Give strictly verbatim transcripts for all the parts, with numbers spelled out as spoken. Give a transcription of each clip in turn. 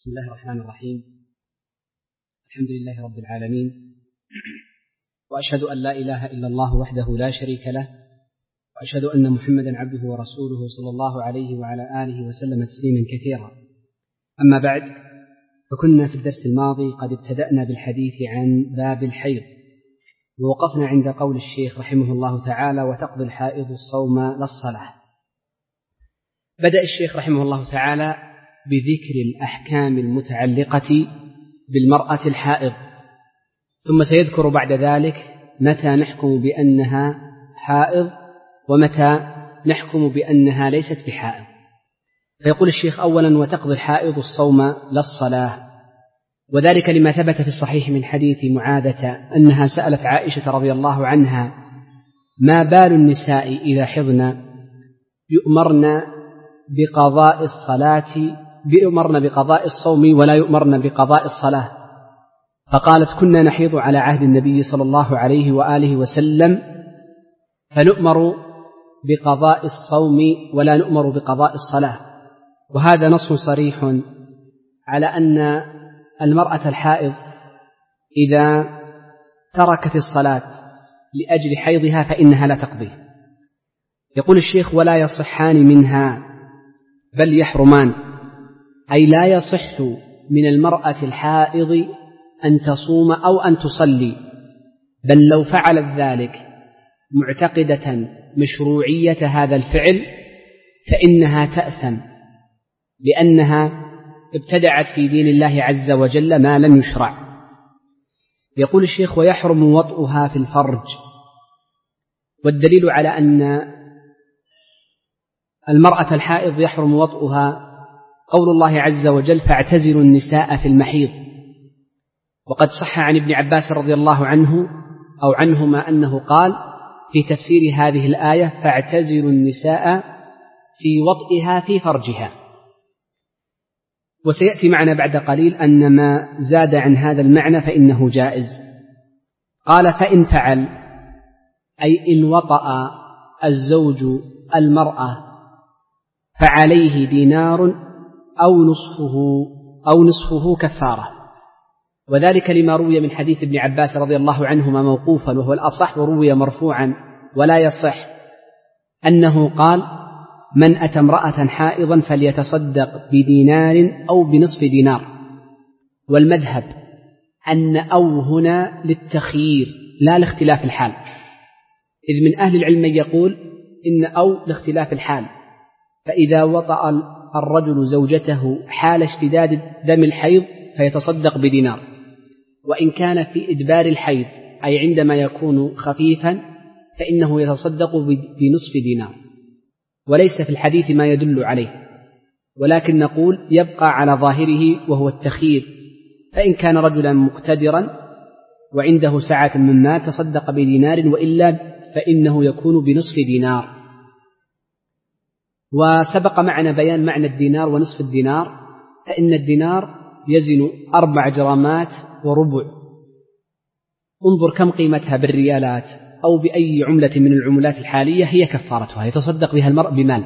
بسم الله الرحمن الرحيم. الحمد لله رب العالمين، وأشهد أن لا إله إلا الله وحده لا شريك له، وأشهد أن محمدا عبده ورسوله صلى الله عليه وعلى آله وسلم تسليما كثيرا. أما بعد، فكنا في الدرس الماضي قد ابتدأنا بالحديث عن باب الحيض، ووقفنا عند قول الشيخ رحمه الله تعالى: وتقضي الحائض الصوم لا الصلاة. بدأ الشيخ رحمه الله تعالى بذكر الأحكام المتعلقة بالمرأة الحائض، ثم سيذكر بعد ذلك متى نحكم بأنها حائض ومتى نحكم بأنها ليست بحائض. فيقول الشيخ: أولا: وتقضي الحائض الصوم لا الصلاة، وذلك لما ثبت في الصحيح من حديث معاذة أنها سألت عائشة رضي الله عنها: ما بال النساء إذا حضن يؤمرن بقضاء الصلاة يؤمرن بقضاء الصوم ولا يؤمرن بقضاء الصلاة؟ فقالت: كنا نحيض على عهد النبي صلى الله عليه وآله وسلم، فنؤمر بقضاء الصوم ولا نؤمر بقضاء الصلاة. وهذا نص صريح على أن المرأة الحائض إذا تركت الصلاة لأجل حيضها فإنها لا تقضي. يقول الشيخ: ولا يصحان منها بل يحرمان، أي لا يصح من المرأة الحائض أن تصوم أو أن تصلي، بل لو فعلت ذلك معتقدة مشروعية هذا الفعل فإنها تأثم، لأنها ابتدعت في دين الله عز وجل ما لم يشرع. يقول الشيخ: ويحرم وطئها في الفرج. والدليل على أن المرأة الحائض يحرم وطئها قول الله عز وجل: فاعتزلوا النساء في المحيض. وقد صح عن ابن عباس رضي الله عنه أو عنهما أنه قال في تفسير هذه الآية: فاعتزلوا النساء في وطئها في فرجها. وسيأتي معنا بعد قليل أن ما زاد عن هذا المعنى فإنه جائز. قال: فإن فعل، أي إن وطأ الزوج المرأة فعليه دينار أو نصفه أو نصفه كفارة. وذلك لما روي من حديث ابن عباس رضي الله عنهما موقوفا وهو الأصح، وروي مرفوعا ولا يصح، أنه قال: من أتى امرأة حائضا فليتصدق بدينار أو بنصف دينار. والمذهب أن أو هنا للتخيير لا لاختلاف الحال، إذ من أهل العلم من يقول إن أو لاختلاف الحال، فإذا وطأ الرجل زوجته حال اشتداد دم الحيض فيتصدق بدينار، وإن كان في إدبار الحيض أي عندما يكون خفيفا فإنه يتصدق بنصف دينار. وليس في الحديث ما يدل عليه، ولكن نقول يبقى على ظاهره وهو التخيير، فإن كان رجلا مقتدرا وعنده سعة من مال تصدق بدينار، وإلا فإنه يكون بنصف دينار. وسبق معنا بيان معنى الدينار ونصف الدينار، فإن الدينار يزن أربع جرامات وربع. انظر كم قيمتها بالريالات أو بأي عملة من العملات الحالية، هي كفارتها، يتصدق بها المرء بمال.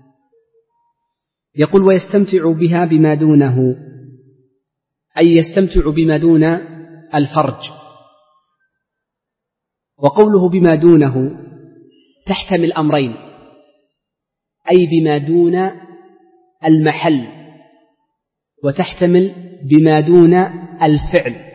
يقول: ويستمتع بها بما دونه، أي يستمتع بما دون الفرج. وقوله بما دونه تحتمل أمرين، أي بما دون المحل، وتحتمل بما دون الفعل.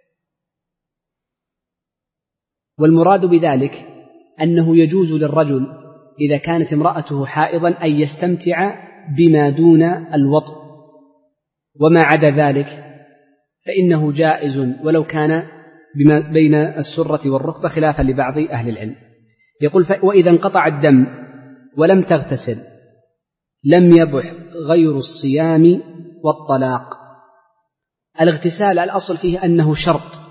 والمراد بذلك أنه يجوز للرجل إذا كانت امرأته حائضا أن يستمتع بما دون الوطء، وما عدا ذلك فإنه جائز ولو كان بما بين السرة والركبة، خلافا لبعض أهل العلم. يقول: وإذا انقطع الدم ولم تغتسل لم يبح غير الصيام والطلاق. الاغتسال الأصل فيه أنه شرط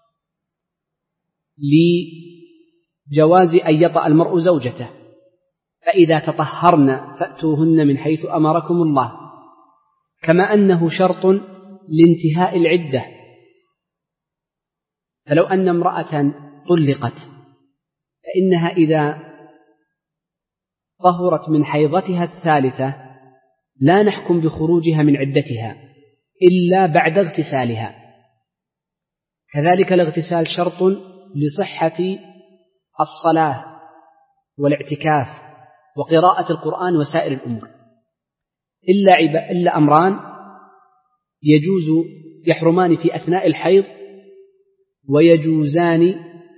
لجواز أن يطأ المرء زوجته، فإذا تطهرن فأتوهن من حيث أمركم الله، كما أنه شرط لانتهاء العدة. فلو أن امرأة طلقت فإنها إذا طهرت من حيضتها الثالثة لا نحكم بخروجها من عدتها، إلا بعد اغتسالها. كذلك الاغتسال شرط لصحة الصلاة والاعتكاف وقراءة القرآن وسائر الأمور، إلا, عب... إلا أمران يجوز يحرمان في أثناء الحيض ويجوزان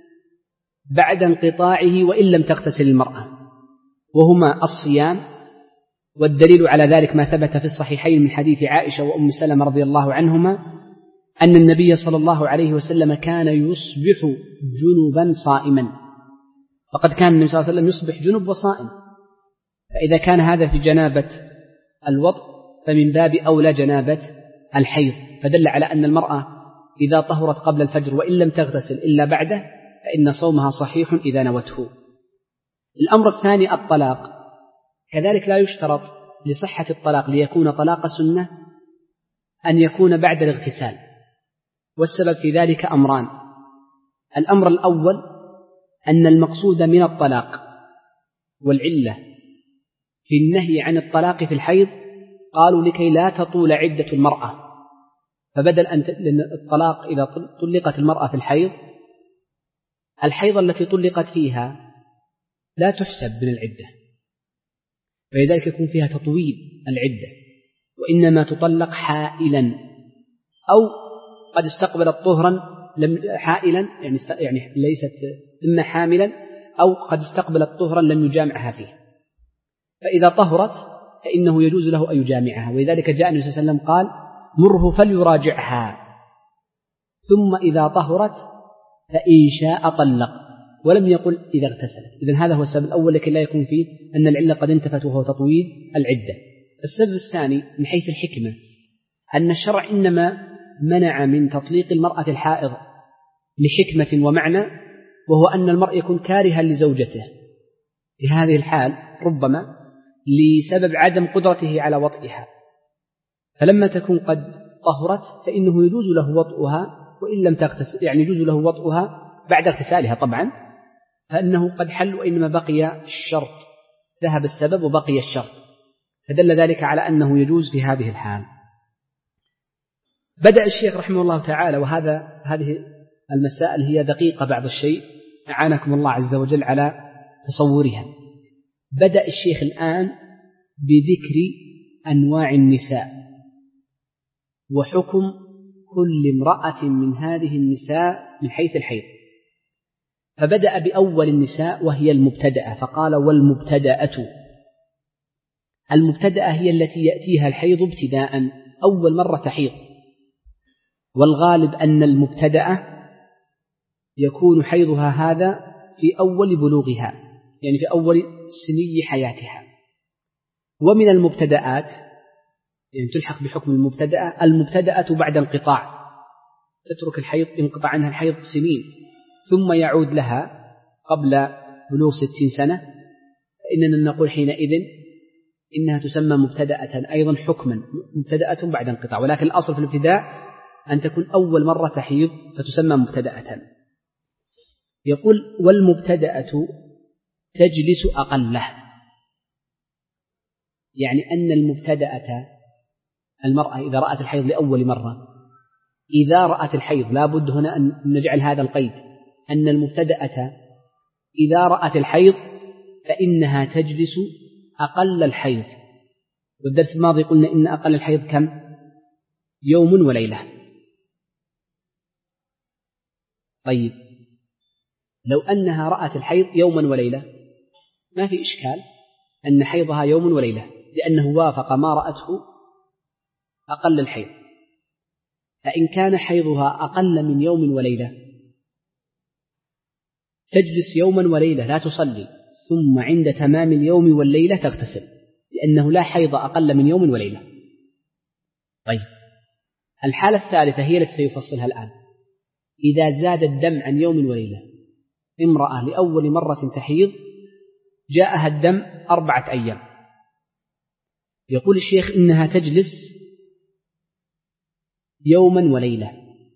بعد انقطاعه وإن لم تغتسل المرأة، وهما الصيام، والدليل على ذلك ما ثبت في الصحيحين من حديث عائشة وأم سلمة رضي الله عنهما أن النبي صلى الله عليه وسلم كان يصبح جنبا صائما، فقد كان النبي صلى الله عليه وسلم يصبح جنب وصائم، فإذا كان هذا في جنابة الوضع فمن باب أولى جنابة الحيض، فدل على أن المرأة إذا طهرت قبل الفجر وإن لم تغتسل إلا بعده فإن صومها صحيح إذا نوته. الأمر الثاني الطلاق، كذلك لا يشترط لصحة الطلاق ليكون طلاق سنة أن يكون بعد الاغتسال، والسبب في ذلك أمران. الأمر الأول أن المقصود من الطلاق والعلة في النهي عن الطلاق في الحيض قالوا لكي لا تطول عدة المرأة، فبدل أن الطلاق إذا طلقت المرأة في الحيض الحيض التي طلقت فيها لا تحسب من العدة، فلذلك يكون فيها تطويل العدة، وإنما تطلق حائلا أو قد استقبلت طهرا لم حائلا يعني, يعني ليست إما حاملا أو قد استقبلت طهرا لم يجامعها فيه، فإذا طهرت فإنه يجوز له أن يجامعها، ولذلك جاء النبي صلى الله عليه وسلم قال مره فليراجعها، ثم إذا طهرت فإن شاء طلق، ولم يقل إذا اغتسلت. إذن هذا هو السبب الأول لكي لا يكون فيه أن العلة قد انتفت وهو تطويل العدة. السبب الثاني من حيث الحكمة أن الشرع إنما منع من تطليق المرأة الحائض لحكمة ومعنى، وهو أن المرء يكون كارها لزوجته في هذه الحال ربما لسبب عدم قدرته على وطئها، فلما تكون قد طهرت فإنه يجوز له وطئها وإن لم تغتسل، يعني يجوز له وطئها بعد اغتسالها طبعا، فإنه قد حل وإنما بقي الشرط، ذهب السبب وبقي الشرط، فدل ذلك على أنه يجوز في هذه الحال. بدأ الشيخ رحمه الله تعالى، وهذا هذه المسائل هي دقيقة بعض الشيء أعانكم الله عز وجل على تصورها. بدأ الشيخ الآن بذكر أنواع النساء وحكم كل امرأة من هذه النساء من حيث الحيض، فبدأ بأول النساء وهي المبتدأة، فقال والمبتدأة. المبتدأة هي التي يأتيها الحيض ابتداء أول مرة تحيض، والغالب أن المبتدأة يكون حيضها هذا في أول بلوغها، يعني في أول سني حياتها. ومن المبتدآت يعني تلحق بحكم المبتدأة المبتدأة بعد انقطاع، تترك الحيض ينقطع عنها الحيض سنين ثم يعود لها قبل بلوغ ستين سنة، فإننا نقول حينئذ إنها تسمى مبتدأة أيضا حكما، مبتدأة بعد انقطاع، ولكن الأصل في الابتداء أن تكون أول مرة تحيض فتسمى مبتدأة. يقول والمبتدأة تجلس أقله، يعني أن المبتدأة المرأة إذا رأت الحيض لأول مرة، إذا رأت الحيض لا بد هنا أن نجعل هذا القيد، أن المبتدأة إذا رأت الحيض فإنها تجلس أقل الحيض، والدرس الماضي قلنا إن أقل الحيض كم؟ يوم وليلة. طيب لو أنها رأت الحيض يوما وليلة ما في إشكال أن حيضها يوم وليلة، لأنه وافق ما رأته أقل الحيض. فإن كان حيضها أقل من يوم وليلة تجلس يوما وليلة لا تصلي، ثم عند تمام اليوم والليلة تغتسل، لأنه لا حيض أقل من يوم وليلة. طيب الحالة الثالثة هي التي سيفصلها الآن، إذا زاد الدم عن يوم وليلة، امرأة لأول مرة تحيض جاءها الدم أربعة أيام، يقول الشيخ إنها تجلس يوما وليلة،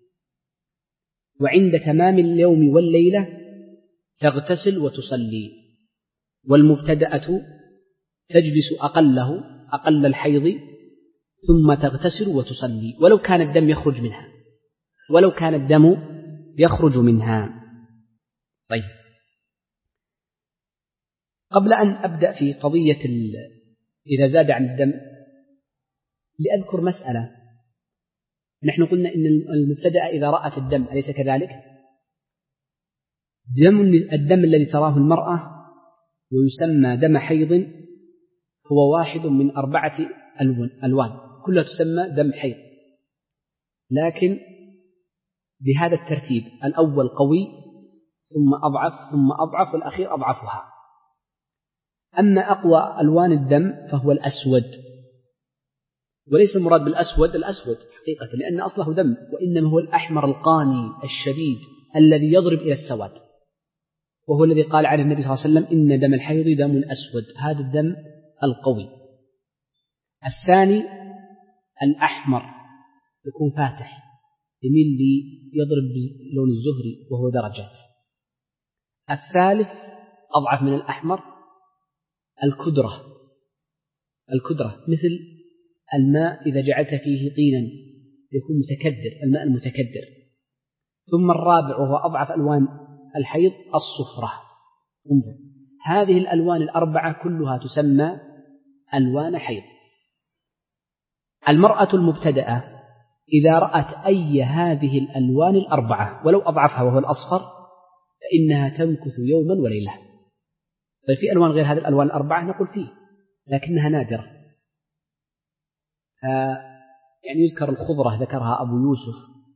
وعند تمام اليوم والليلة تغتسل وتصلي. والمبتدأة تجلس أقله أقل الحيض، ثم تغتسل وتصلي ولو كان الدم يخرج منها ولو كان الدم يخرج منها. طيب، قبل أن أبدأ في قضية إذا زاد عن الدم لأذكر مسألة. نحن قلنا إن المبتدأ إذا رأت الدم أليس كذلك؟ دم الدم الذي تراه المرأة ويسمى دم حيض هو واحد من أربعة ألوان كلها تسمى دم حيض، لكن بهذا الترتيب: الأول قوي ثم أضعف ثم أضعف والأخير أضعفها. أما أقوى ألوان الدم فهو الأسود، وليس المراد بالأسود الأسود حقيقة لأن أصله دم، وإنما هو الأحمر القاني الشديد الذي يضرب إلى السواد، وهو الذي قال عنه النبي صلى الله عليه وسلم: إن دم الحيض دم أسود. هذا الدم القوي. الثاني الأحمر يكون فاتح يميل لي يضرب بلون الزهري وهو درجات. الثالث أضعف من الأحمر الكدرة الكدرة مثل الماء إذا جعلت فيه طينا يكون متكدر، الماء المتكدر. ثم الرابع وهو أضعف ألوان الحيض الصفرة. انظر، هذه الألوان الأربعة كلها تسمى ألوان حيض. المرأة المبتدأة إذا رأت أي هذه الألوان الأربعة ولو أضعفها وهو الأصفر فإنها تمكث يوما وليلة. ففي ألوان غير هذه الألوان الأربعة نقول فيه لكنها نادرة. يعني يذكر الخضرة ذكرها أبو يوسف،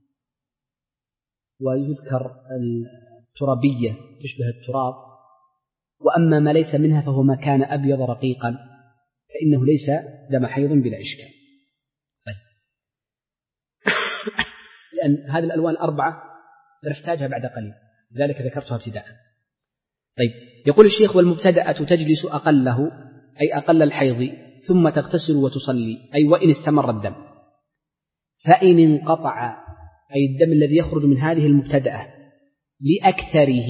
ويذكر الترابية تشبه التراب، وأما ما ليس منها فهو ما كان أبيض رقيقا فإنه ليس دم حيض بلا إشكال. طيب. لأن هذه الألوان الأربعة سنحتاجها بعد قليل لذلك ذكرتها ابتداء. طيب، يقول الشيخ: والمبتدأة تجلس أقله أي أقل الحيض ثم تغتسل وتصلي، أي وإن استمر الدم. فإن انقطع أي الدم الذي يخرج من هذه المبتدأة لأكثره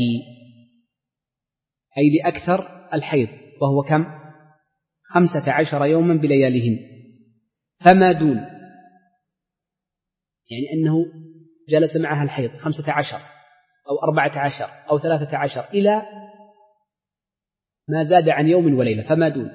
أي لأكثر الحيض وهو كم؟ خمسة عشر يوما بلياليهن، فما دون، يعني أنه جلس معها الحيض خمسة عشر أو أربعة عشر أو ثلاثة عشر إلى ما زاد عن يوم وليلة، فما دون،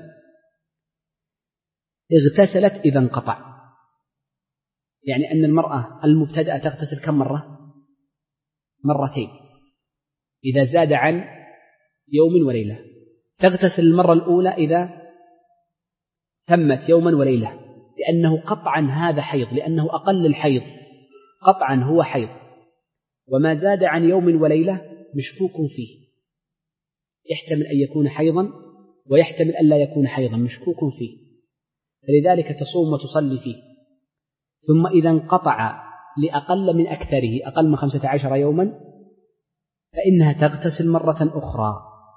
اغتسلت إذا انقطع. يعني أن المرأة المبتدأة تغتسل كم مرة؟ مرتين. إذا زاد عن يوم وليلة تغتسل المرة الأولى إذا تمت يوما وليلة، لأنه قطعا هذا حيض، لأنه أقل الحيض قطعا هو حيض، وما زاد عن يوم وليلة مشكوك فيه، يحتمل أن يكون حيضا ويحتمل أن لا يكون حيضا، مشكوك فيه، فلذلك تصوم وتصلي فيه. ثم إذا انقطع لأقل من أكثره أقل من خمسة عشر يوما فإنها تغتسل مرة أخرى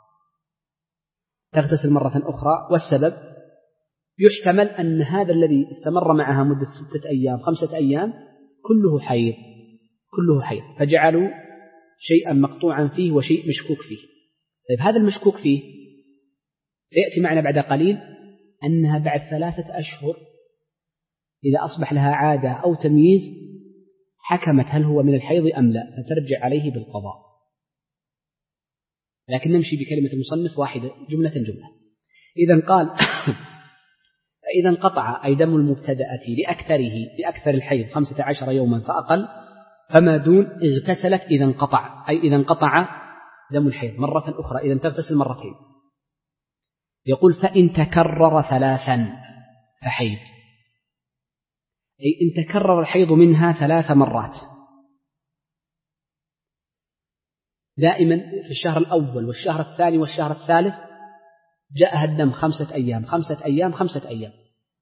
تغتسل مرة أخرى والسبب يحتمل أن هذا الذي استمر معها مدة ستة أيام خمسة أيام كله حيض كله حيض فجعلوا شيئا مقطوعا فيه وشيء مشكوك فيه. طيب، هذا المشكوك فيه سيأتي معنا بعد قليل أنها بعد ثلاثة أشهر إذا أصبح لها عادة أو تمييز حكمت هل هو من الحيض أم لا، فترجع عليه بالقضاء. لكن نمشي بكلمة المصنف واحدة جملة جملة. إذا قال: فإذا انقطع أي دم المبتدأة لأكثره لأكثر الحيض خمسة عشر يوما فأقل، فما دون اغتسلت إذا انقطع أي إذا انقطع دم الحيض مرة أخرى، إذا تغتسل مرتين. يقول: فإن تكرر ثلاثا فحيض، أي إن تكرر الحيض منها ثلاث مرات دائما في الشهر الأول والشهر الثاني والشهر الثالث جاءها الدم خمسة أيام خمسة أيام خمسة أيام.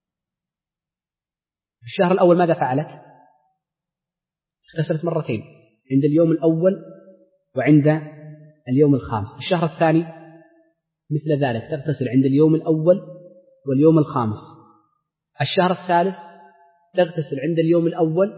في الشهر الأول ماذا فعلت؟ اغتسلت مرتين عند اليوم الأول وعند اليوم الخامس. الشهر الثاني مثل ذلك، تغتسل عند اليوم الأول واليوم الخامس. الشهر الثالث تغتسل عند اليوم الأول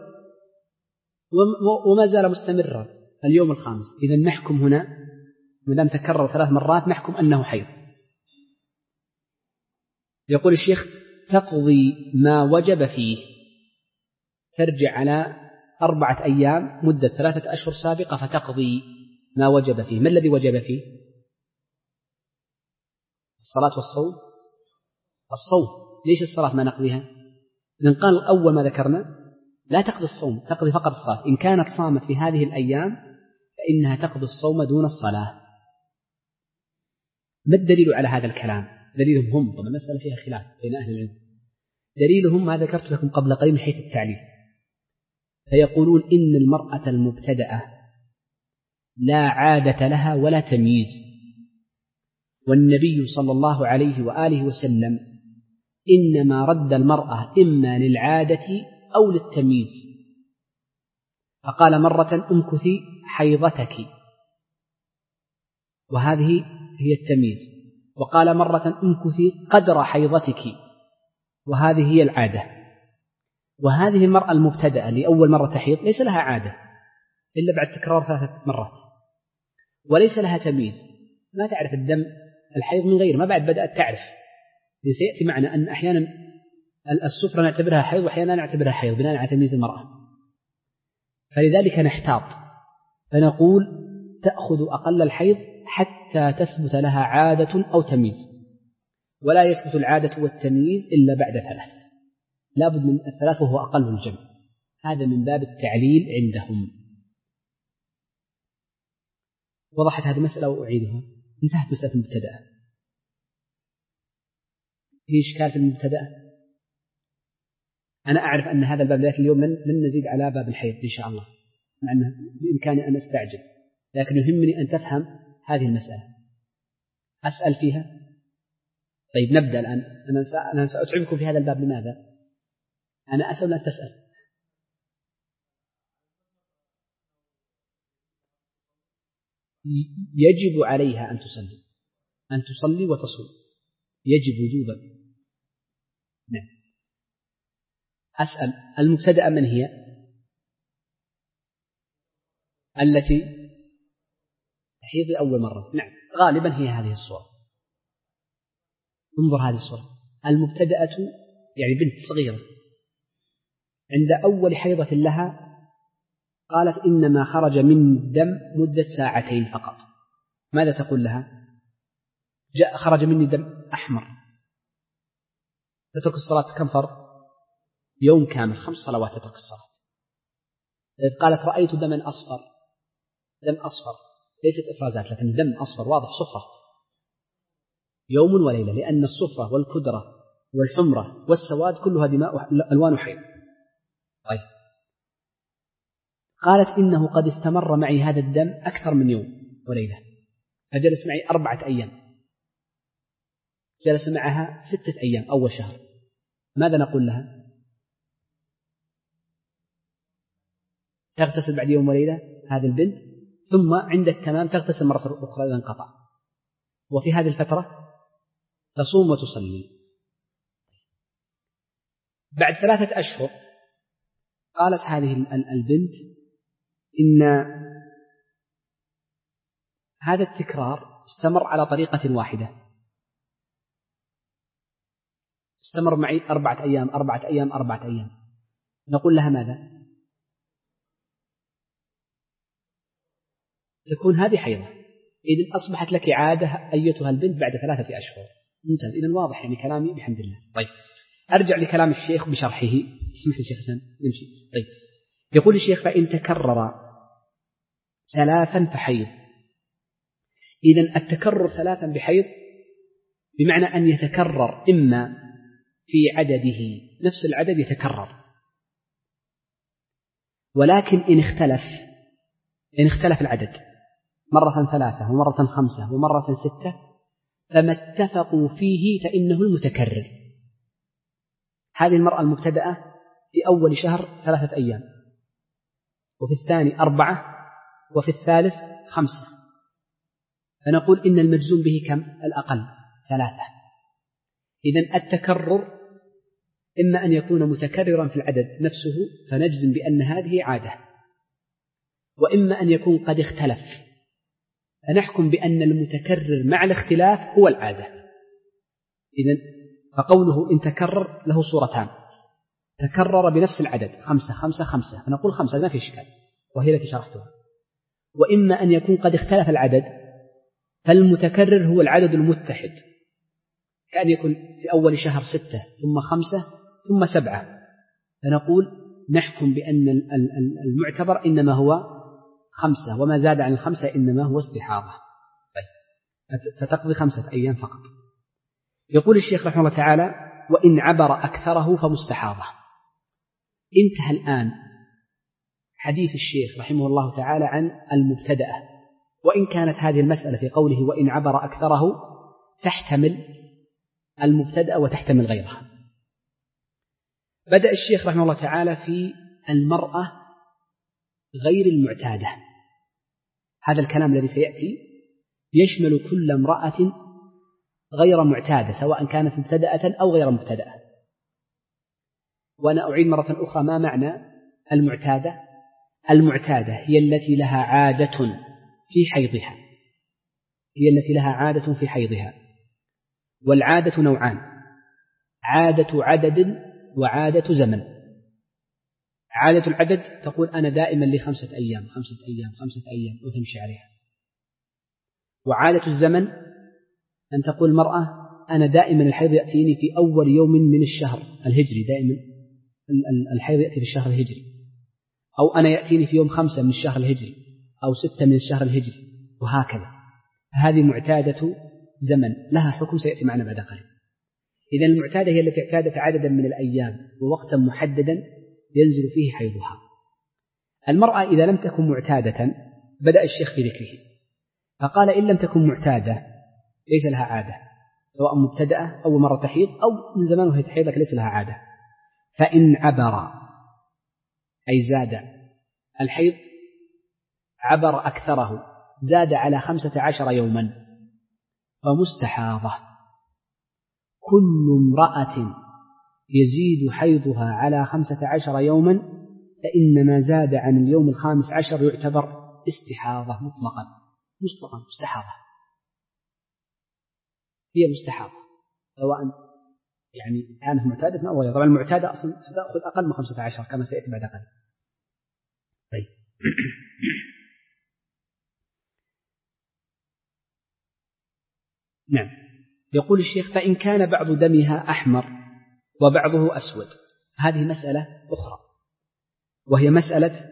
وما زال مستمرا اليوم الخامس. إذا نحكم هنا ما دام تكرر ثلاث مرات نحكم أنه حيض. يقول الشيخ: تقضي ما وجب فيه، ترجع على أربعة أيام مدة ثلاثة أشهر سابقة فتقضي ما وجب فيه. ما الذي وجب فيه؟ الصلاة والصوم. الصوم. ليش الصلاة ما نقضيها؟ إذن قال أول ما ذكرنا لا تقضي الصوم، تقضي فقط الصلاة. إن كانت صامت في هذه الأيام فإنها تقضي الصوم دون الصلاة. ما الدليل على هذا الكلام؟ دليلهم هم، طبعا المسألة فيها خلاف بين أهل العلم. دليلهم ما ذكرت لكم قبل قليل من حيث التعليل، فيقولون إن المرأة المبتدأة لا عادة لها ولا تمييز، والنبي صلى الله عليه وآله وسلم إنما رد المرأة إما للعادة أو للتمييز، فقال مرة امكثي حيضتك وهذه هي التمييز، وقال مرة امكثي قدر حيضتك وهذه هي العادة. وهذه المرأة المبتدأة لأول مرة تحيض ليس لها عادة إلا بعد تكرار ثلاثة مرات، وليس لها تمييز، ما تعرف الدم الحيض من غير، ما بعد بدأت تعرف. سيأتي معنا أن أحيانا السفرة نعتبرها حيض وأحيانا نعتبرها حيض بناء على تمييز المرأة، فلذلك نحتاط فنقول تأخذ أقل الحيض حتى تثبت لها عادة أو تمييز، ولا يثبت العادة والتمييز إلا بعد ثلاث، لا بد من الثلاث وهو أقل الجمع. هذا من باب التعليل عندهم. وضحت هذه المسألة وأعيدها. انتهت مسألة المبتدأ. في إشكال في المبتدأ؟ أنا أعرف أن هذا الباب لكن اليوم لن نزيد على باب الحيض إن شاء الله، مع أنه بإمكاني أن أستعجل، لكن يهمني أن تفهم هذه المسألة. أسأل فيها؟ طيب نبدأ الآن. أنا سأتعبكم في هذا الباب. لماذا؟ أنا أسأل لا تسأل. يجب عليها أن تصلي، أن تصلي وتصوم، يجب وجوبا. نعم. أسأل المبتدأ من هي؟ التي تحيض أول مرة. نعم غالبا هي هذه الصورة. انظر هذه الصورة. المبتدأة يعني بنت صغيرة عند أول حيضة لها قالت إنما خرج من الدم مدة ساعتين فقط، ماذا تقول لها؟ جاء خرج مني دم أحمر، تترك الصلاة كم فرض؟ يوم كامل خمس صلوات تترك الصلاة. قالت رأيت دما أصفر، دم أصفر ليست إفرازات لكن دم أصفر واضح صفرة، يوم وليلة، لأن الصفرة والكدرة والحمرة والسواد كلها دماء ألوان حيض. طيب قالت إنه قد استمر معي هذا الدم أكثر من يوم وليلة، فجلس معي أربعة أيام، جلس معها ستة أيام أول شهر، ماذا نقول لها؟ تغتسل بعد يوم وليلة هذه البنت، ثم عند التمام تغتسل مرة أخرى إذا انقطع، وفي هذه الفترة تصوم وتصلي. بعد ثلاثة أشهر قالت هذه البنت إن هذا التكرار استمر على طريقة واحدة، استمر معي أربعة أيام أربعة أيام أربعة أيام، نقول لها ماذا؟ تكون هذه حيضة، إذن أصبحت لك عادة أيتها البنت بعد ثلاثة أشهر. ممتاز، إذن واضح يعني كلامي بحمد الله. طيب أرجع لكلام الشيخ بشرحه. اسمح لي شيخ حسن نمشي. طيب يقول الشيخ فإن تكرر ثلاثا فحيض. إذن التكرر ثلاثا بحيض بمعنى أن يتكرر إما في عدده نفس العدد يتكرر، ولكن إن اختلف إن اختلف العدد مرة ثلاثة ومرة خمسة ومرة ستة فما اتفقوا فيه فإنه المتكرر. هذه المرأة المبتدأة في أول شهر ثلاثة أيام، وفي الثاني أربعة، وفي الثالث خمسة، فنقول إن المجزوم به كم؟ الأقل ثلاثة. إذن التكرر إما أن يكون متكررا في العدد نفسه فنجزم بأن هذه عادة، وإما أن يكون قد اختلف فنحكم بأن المتكرر مع الاختلاف هو العادة. إذن فقوله إن تكرر له صورتان: تكرر بنفس العدد خمسة خمسة خمسة، فنقول خمسة ما في إشكال وهي التي شرحتها. وإما أن يكون قد اختلف العدد، فالمتكرر هو العدد المتحد، كأن يكون في أول شهر ستة ثم خمسة ثم سبعة، فنقول نحكم بأن المعتبر إنما هو خمسة، وما زاد عن الخمسة إنما هو استحاضة. فتقضي خمسة أيام فقط. يقول الشيخ رحمه الله تعالى: وإن عبر أكثره فمستحاضة. انتهى الآن حديث الشيخ رحمه الله تعالى عن المبتدأة، وإن كانت هذه المسألة في قوله وإن عبر أكثره تحتمل المبتدأة وتحتمل غيرها. بدأ الشيخ رحمه الله تعالى في المرأة غير المعتادة. هذا الكلام الذي سيأتي يشمل كل امرأة غير معتادة، سواء كانت مبتدأة أو غير مبتدأة. وأنا أعيد مرة أخرى ما معنى المعتادة. المعتادة هي التي لها عادة في حيضها، هي التي لها عادة في حيضها. والعادة نوعان: عادة عدد وعادة زمن. عادة العدد تقول أنا دائما لخمسة أيام خمسة أيام خمسة أيام وتمشي عليها. وعادة الزمن أن تقول المرأة أنا دائما الحيض يأتيني في أول يوم من الشهر الهجري، دائما الحيض يأتي في الشهر الهجري، أو أنا يأتيني في يوم خمسة من الشهر الهجري، أو ستة من الشهر الهجري، وهكذا. هذه معتادة زمن لها حكم سيأتي معنا بعد قليل. إذن المعتادة هي التي اعتادت عددا من الأيام ووقتا محددا ينزل فيه حيضها. المرأة إذا لم تكن معتادة بدأ الشيخ في ذكره، فقال إن لم تكن معتادة ليس لها عادة، سواء مبتدأة أو مرة تحيض أو من زمان وهي تحيض ليس لها عادة. فإن عبر أي زاد الحيض، عبر أكثره، زاد على خمسة عشر يوما، فمستحاضة. كل امرأة يزيد حيضها على خمسة عشر يوما فإن ما زاد عن اليوم الخامس عشر يعتبر استحاضة مطلقا، مطلقا مستحاضة، هي مستحاضة سواء يعني كانت معتادة أو غير. طبعا المعتادة أصلا ستأخذ أقل من خمسة عشر كما سيأتي بعد قليل. طيب نعم. يقول الشيخ: فإن كان بعض دمها أحمر وبعضه أسود. هذه مسألة أخرى، وهي مسألة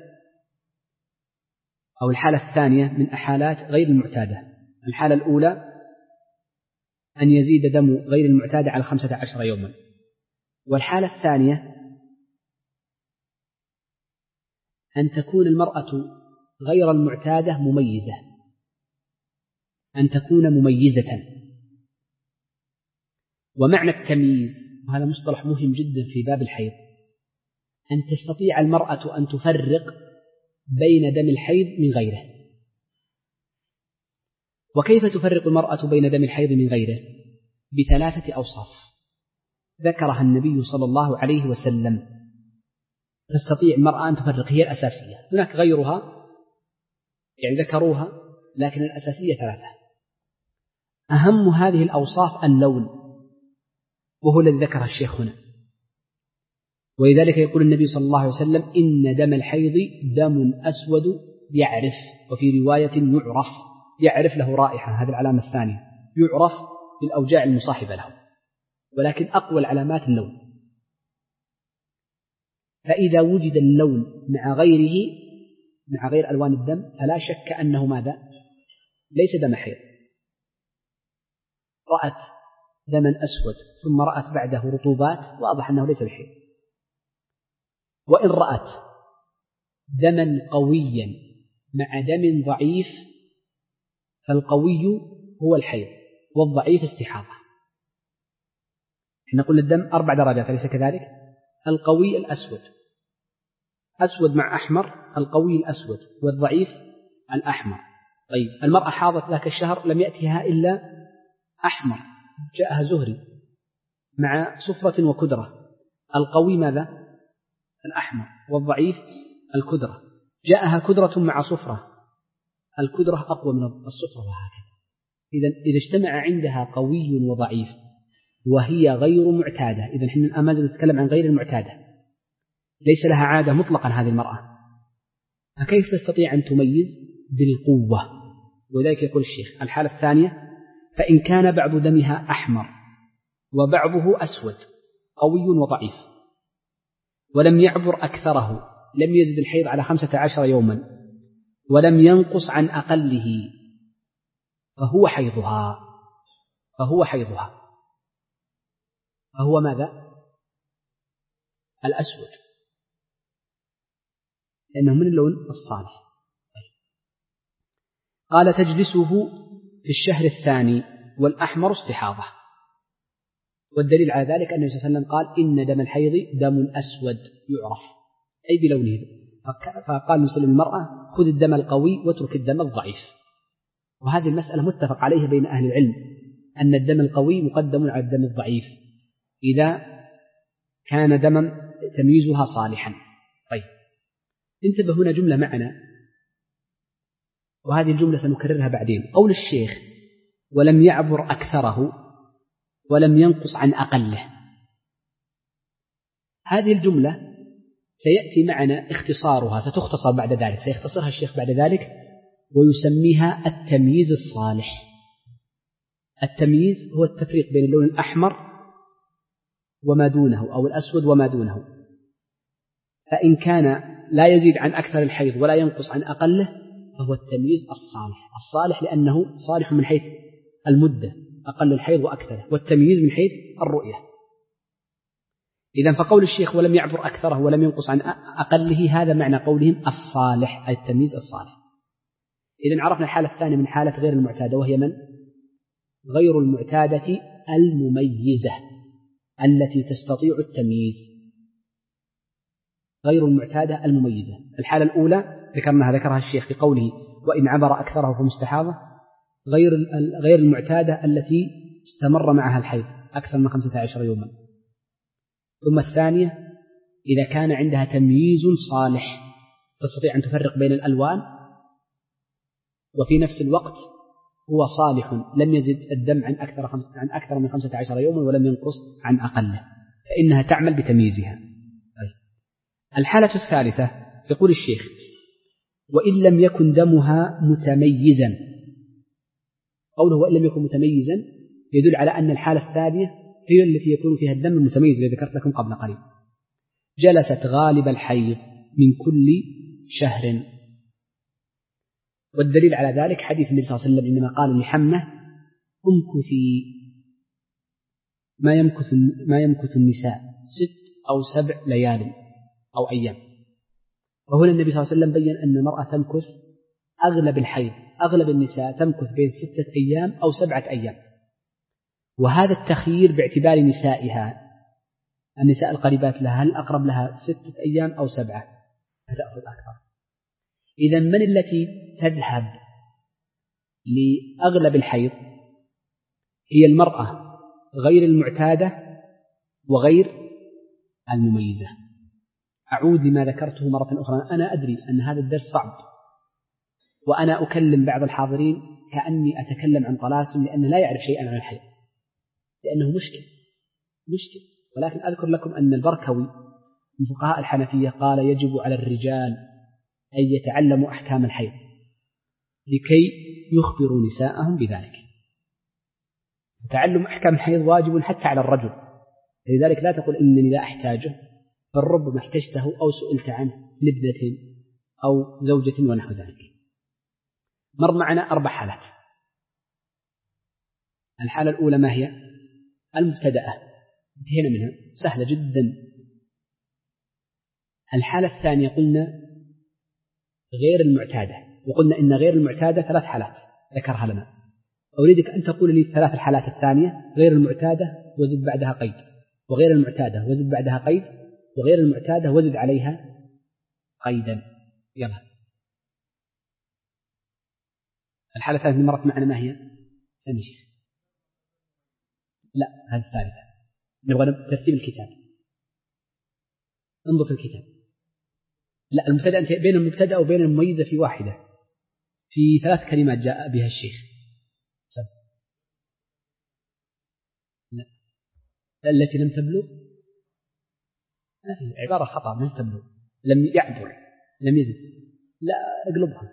أو الحالة الثانية من حالات غير المعتادة. الحالة الأولى أن يزيد دم غير المعتادة على خمسة عشر يوما، والحالة الثانية أن تكون المرأة غير المعتادة مميزة، أن تكون مميزة. ومعنى التمييز، وهذا مصطلح مهم جدا في باب الحيض، أن تستطيع المرأة أن تفرق بين دم الحيض من غيره. وكيف تفرق المرأة بين دم الحيض من غيره؟ بثلاثة أوصاف ذكرها النبي صلى الله عليه وسلم. تستطيع المرأة أن تفرق، هي الأساسية، هناك غيرها يعني ذكروها، لكن الأساسية ثلاثة. أهم هذه الأوصاف اللون، وهو الذي ذكره الشيخ هنا. ولذلك يقول النبي صلى الله عليه وسلم: إن دم الحيض دم أسود يعرف، وفي رواية يعرف، يعرف له رائحة، هذه العلامة الثانية، يعرف بالأوجاع المصاحبة له، ولكن أقوى العلامات اللون. فإذا وجد اللون مع غيره، مع غير ألوان الدم، فلا شك أنه ماذا؟ ليس دم حيض. رأت دما أسود ثم رأت بعده رطوبات، واضح أنه ليس بحيض. وإن رأت دما قويا مع دم ضعيف، فالقوي هو الحيض والضعيف استحاضة. احنا قلنا الدم أربع درجات أليس كذلك؟ القوي الأسود، أسود مع أحمر، القوي الأسود والضعيف الأحمر. طيب المرأة حاضت ذاك الشهر لم يأتها إلا أحمر، جاءها زهري مع صفرة وكدرة، القوي ماذا؟ الأحمر، والضعيف الكدرة. جاءها كدرة مع صفرة، الكدرة أقوى من الصفرة، وهكذا. إذا إذا اجتمع عندها قوي وضعيف وهي غير معتادة. إذن نحن الآن نتكلم عن غير المعتادة، ليس لها عادة مطلقا هذه المرأة، فكيف تستطيع أن تميز بالقوة؟ وذلك يقول الشيخ: الحالة الثانية: فإن كان بعض دمها أحمر وبعضه أسود قوي وضعيف ولم يعبر أكثره، لم يزد الحيض على خمسة عشر يوما ولم ينقص عن أقله، فهو حيضها فهو حيضها فهو ماذا؟ الأسود، لأنه من اللون الصالح. قال: تجلسه في الشهر الثاني والأحمر استحاضة. والدليل على ذلك أن النبي صلى الله عليه وسلم قال: إن دم الحيض دم أسود يعرف، أي بلونه. فقال مسلم المرأة: خذ الدم القوي واترك الدم الضعيف. وهذه المسألة متفق عليها بين أهل العلم، أن الدم القوي مقدم على الدم الضعيف إذا كان دما تمييزها صالحا. طيب، انتبه هنا جملة معنا، وهذه الجملة سنكررها بعدين. قول الشيخ: ولم يعبر أكثره ولم ينقص عن أقله، هذه الجملة سيأتي معنا اختصارها، ستختصر بعد ذلك، سيختصرها الشيخ بعد ذلك ويسميها التمييز الصالح. التمييز هو التفريق بين اللون الأحمر وما دونه أو الأسود وما دونه، فإن كان لا يزيد عن أكثر الحيض ولا ينقص عن أقله فهو التمييز الصالح. الصالح لأنه صالح من حيث المدة، أقل الحيض وأكثره، والتمييز من حيث الرؤية. إذن فقول الشيخ: ولم يعبر أكثره ولم ينقص عن أقله، هذا معنى قولهم الصالح، أي التمييز الصالح. إذن عرفنا الحالة الثانية من حالة غير المعتادة، وهي من؟ غير المعتادة المميزة التي تستطيع التمييز. غير المعتادة المميزة. الحالة الأولى ذكرناها ذكرها الشيخ في قوله: وإن عبر أكثره فمستحاضة. غير غير المعتادة التي استمر معها الحيض أكثر من خمسة عشر يوما. ثم الثانية: إذا كان عندها تمييز صالح، تستطيع أن تفرق بين الألوان، وفي نفس الوقت هو صالح لم يزد الدم عن أكثر عن أكثر من خمسة عشر يوما ولم ينقص عن أقله، فإنها تعمل بتمييزها. الحالة الثالثة يقول الشيخ: وإن لم يكن دمها متميزا. قوله وإن لم يكن متميزا يدل على أن الحالة الثانية هي التي يكون فيها الدم المتميز الذي ذكرت لكم قبل قليل. جلست غالب الحيض من كل شهر. والدليل على ذلك حديث النبي صلى الله عليه وسلم عندما قال لحمنة: امكثي ما يمكث ما يمكث النساء ست أو سبع ليال أو أيام. وهنا النبي صلى الله عليه وسلم بين أن المرأة تمكث أغلب الحيض، أغلب النساء تمكث بين ستة أيام أو سبعة أيام، وهذا التخيير باعتبار نسائها، النساء القريبات لها، هل أقرب لها ستة أيام أو سبعة؟ فتأخذ أكثر. إذا من التي تذهب لأغلب الحيض؟ هي المرأة غير المعتادة وغير المميزة. أعود لما ذكرته مرة أخرى، أنا أدري أن هذا الدرس صعب، وأنا أكلم بعض الحاضرين كأني أتكلم عن طلاسم، لأنه لا يعرف شيئا عن الحيض، لأنه مشكل مشكل ولكن أذكر لكم أن البركوي من فقهاء الحنفية قال: يجب على الرجال أن يتعلموا أحكام الحيض لكي يخبروا نساءهم بذلك. تعلم أحكام الحيض واجب حتى على الرجل، لذلك لا تقول إنني لا أحتاجه، بل ربما احتجته أو سئلت عنه لابنة أو زوجة ونحو ذلك. مر معنا أربع حالات. الحالة الأولى ما هي؟ المبتدأة، انتهينا منها، سهلة جدا. الحالة الثانية قلنا غير المعتادة، وقلنا إن غير المعتادة ثلاث حالات ذكرها لنا. أريدك أن تقول لي ثلاث الحالات الثانية: غير المعتادة وزد بعدها قيد، وغير المعتادة وزد بعدها قيد، وغير المعتادة وزد عليها قيدا. يلا. الحالة الثالثة اللي مرت معنا ما هي؟ سمي شيخ. لا، هذه الثالثة. نبغى ترتيب الكتاب. انظر في الكتاب. لا، المبتدأ بين المبتدأ وبين المميزة في واحدة، في ثلاث كلمات جاء بها الشيخ. سب. لا، التي لم تبلغ عبارة خطأ، لم تبلغ، لم يعبر، لم يزد، لا اقلبها.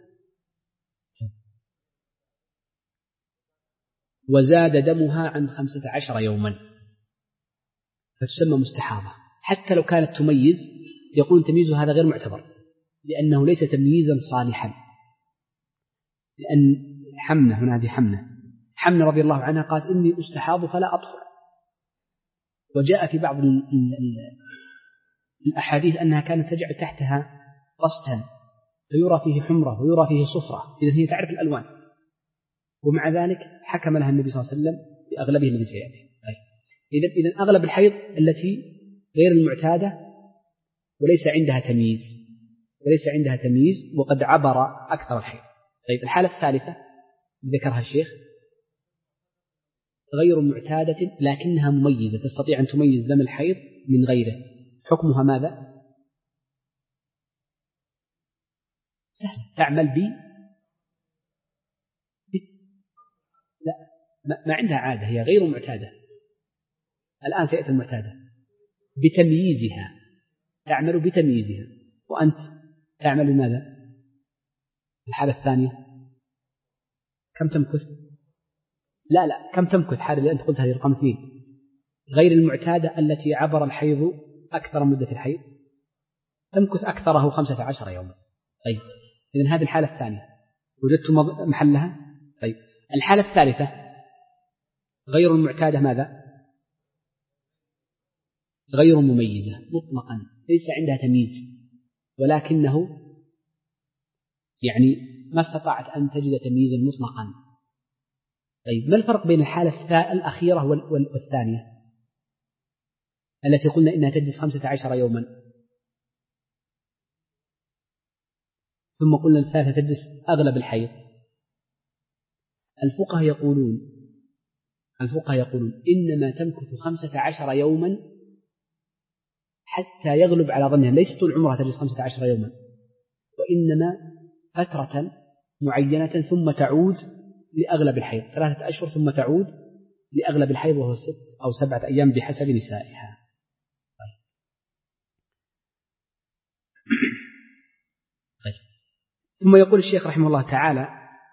وزاد دمها عن خمسة عشر يوما فتسمى مستحاضة، حتى لو كانت تميز يقول تمييزها هذا غير معتبر لأنه ليس تمييزا صالحا. لأن حمنة، هنا هذه حمنة حمنة رضي الله عنها قالت إني أستحاض فلا أطهر، وجاء في بعض ال ال ال الأحاديث أنها كانت تجعل تحتها قسطا فيرى فيه حمرة ويرى فيه صفرة، إذن هي تعرف الألوان، ومع ذلك حكم لها النبي صلى الله عليه وسلم بأغلبه الذي سيأتي. إذن إذن أغلب الحيض التي غير المعتادة وليس عندها تمييز، وليس عندها تمييز وقد عبر أكثر الحيض. طيب الحالة الثالثة ذكرها الشيخ غير معتادة لكنها مميزة، تستطيع أن تميز دم الحيض من غيره، حكمها ماذا؟ سهل، تعمل بي لا ما عندها عادة، هي غير معتادة، الآن سيأتي المعتادة بتمييزها، تعمل بتمييزها. وأنت تعمل بماذا؟ الحالة الثانية كم تمكث؟ لا لا كم تمكث حالة اللي أنت قلت هذه رقم اثنين، غير المعتادة التي عبر الحيض أكثر مدة الحيض تمكث أكثره خمسة عشر يوما. طيب إذن هذه الحالة الثانية وجدت محلها. طيب الحالة الثالثة غير المعتادة ماذا؟ غير مميزة مطلقا، ليس عندها تمييز ولكنه يعني ما استطاعت أن تجد تمييزا مطلقا. طيب ما الفرق بين الحالة الأخيرة والثانية التي قلنا إنها تجلس خمسة عشر يوما ثم قلنا الثالثة تجلس أغلب الحيض؟ الفقهاء يقولون الفقهاء يقولون إنما تمكث خمسة عشر يوما حتى يغلب على ظنها، ليس طول عمرها تجلس خمسة عشر يوما، وإنما فترة معينة ثم تعود لأغلب الحيض، ثلاثة أشهر ثم تعود لأغلب الحيض وهو ست أو سبعة أيام بحسب نسائها. طيب. ثم يقول الشيخ رحمه الله تعالى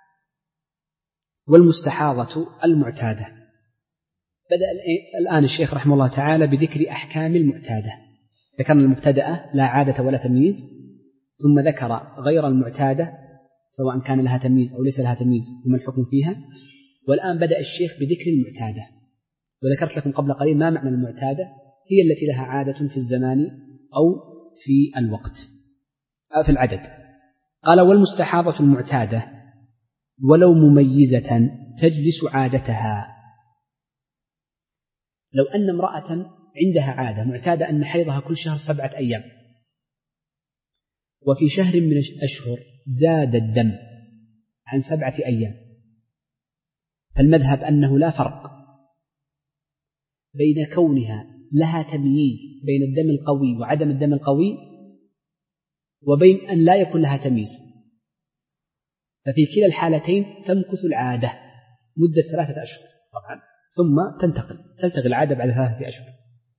والمستحاضة المعتادة. بدأ الآن الشيخ رحمه الله تعالى بذكر أحكام المعتادة، ذكرنا المبتدأة لا عادة ولا تمييز، ثم ذكر غير المعتادة سواء كان لها تمييز أو ليس لها تمييز وما الحكم فيها، والآن بدأ الشيخ بذكر المعتادة. وذكرت لكم قبل قليل ما معنى المعتادة، هي التي لها عادة في الزمان أو في الوقت أو في العدد. قال والمستحاضة المعتادة ولو مميزة تجلس عادتها. لو أن امرأة عندها عادة معتادة أن حيضها كل شهر سبعة أيام، وفي شهر من الأشهر زاد الدم عن سبعة أيام، فالمذهب أنه لا فرق بين كونها لها تمييز بين الدم القوي وعدم الدم القوي وبين أن لا يكون لها تمييز، ففي كلا الحالتين تمكث العادة مدة ثلاثة أشهر طبعا، ثم تنتقل تلتغي العادة بعد ثلاثة أشهر.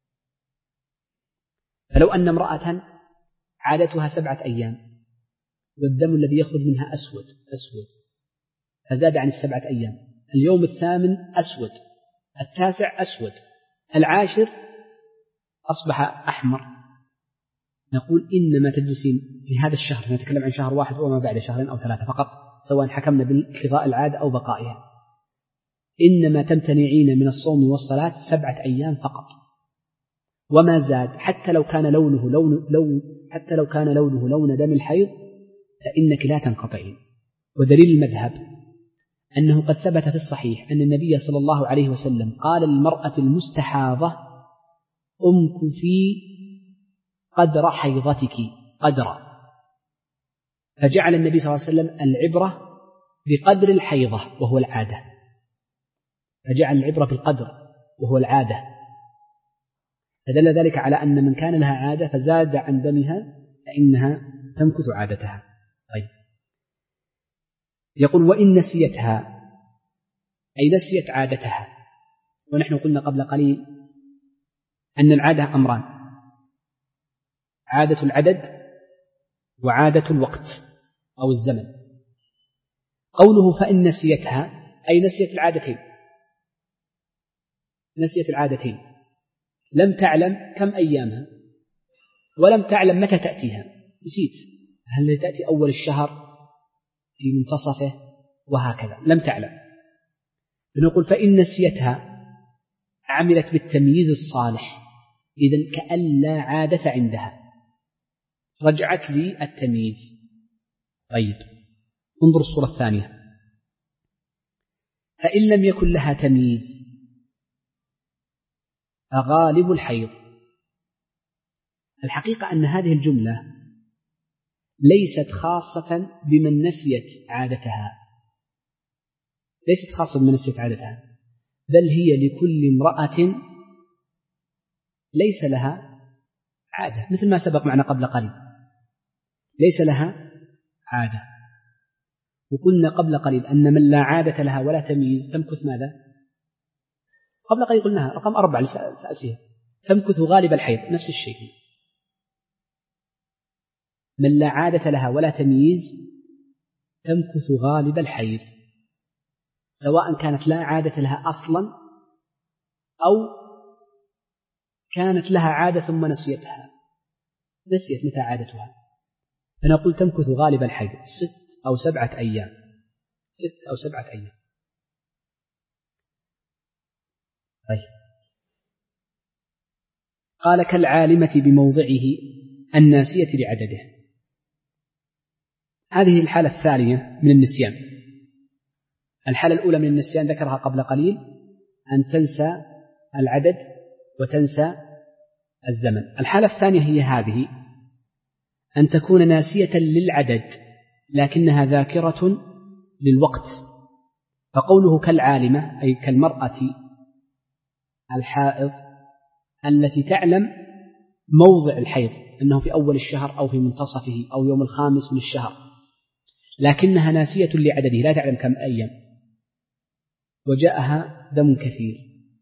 فلو أن امرأة عادتها سبعة أيام والدم الذي يخرج منها أسود أسود فزاد عن السبعة أيام، اليوم الثامن أسود، التاسع أسود، العاشر أصبح أحمر، نقول إنما تجلسين في هذا الشهر، نتكلم عن شهر واحد وما بعد شهرين أو ثلاثة فقط، سواء حكمنا بانقضاء العادة أو بقائها، إنما تمتنعين من الصوم والصلاة سبعة أيام فقط، وما زاد حتى لو كان لونه لون لون حتى لو كان لونه لون دم الحيض فإنك لا تنقطعين. ودليل المذهب أنه قد ثبت في الصحيح أن النبي صلى الله عليه وسلم قال للمرأة المستحاضة امكثي قدر حيضتك قدر، فجعل النبي صلى الله عليه وسلم العبرة بقدر الحيضة وهو العادة، فجعل العبرة بالقدر وهو العادة، فدل ذلك على أن من كان لها عادة فزاد عن دمها فإنها تمكث عادتها. طيب. يقول وإن نسيتها أي نسيت عادتها، ونحن قلنا قبل قليل أن العادة أمران: عادة العدد وعادة الوقت أو الزمن. قوله فإن نسيتها أي نسيت العادتين، نسيت العادتين، لم تعلم كم أيامها ولم تعلم متى تأتيها، نسيت هل تأتي أول الشهر في منتصفه وهكذا، لم تعلم. فنقول فإن نسيتها عملت بالتمييز الصالح، إذن كأن لا عادة عندها، رجعت لي التمييز. طيب انظر الصورة الثانية: فإن لم يكن لها تمييز فغالب الحيض. الحقيقة أن هذه الجملة ليست خاصة بمن نسيت عادتها، ليست خاصة بمن نسيت عادتها، بل هي لكل امرأة ليس لها عادة، مثل ما سبق معنا قبل قليل، ليس لها عادة. وقلنا قبل قليل أن من لا عادة لها ولا تمييز تمكث ماذا؟ قبل قليل قلناها رقم أربعة اللي سألت فيها، تمكث غالب الحيض، نفس الشيء. من لا عادة لها ولا تمييز تمكث غالب الحيض، سواء كانت لا عادة لها أصلا أو كانت لها عادة ثم نسيتها، نسيت متى عادتها، فنقول تمكث غالب الحيض ست أو سبعة أيام، ست أو سبعة أيام. طيب قال كالعالمة بموضعه الناسية لعدده. هذه الحالة الثانية من النسيان. الحالة الأولى من النسيان ذكرها قبل قليل، أن تنسى العدد وتنسى الزمن. الحالة الثانية هي هذه، أن تكون ناسية للعدد لكنها ذاكرة للوقت. فقوله كالعالمة أي كالمرأة الحائض التي تعلم موضع الحيض أنه في أول الشهر أو في منتصفه أو يوم الخامس من الشهر، لكنها ناسية لعدده، لا تعلم كم أيام، وجاءها دم كثير،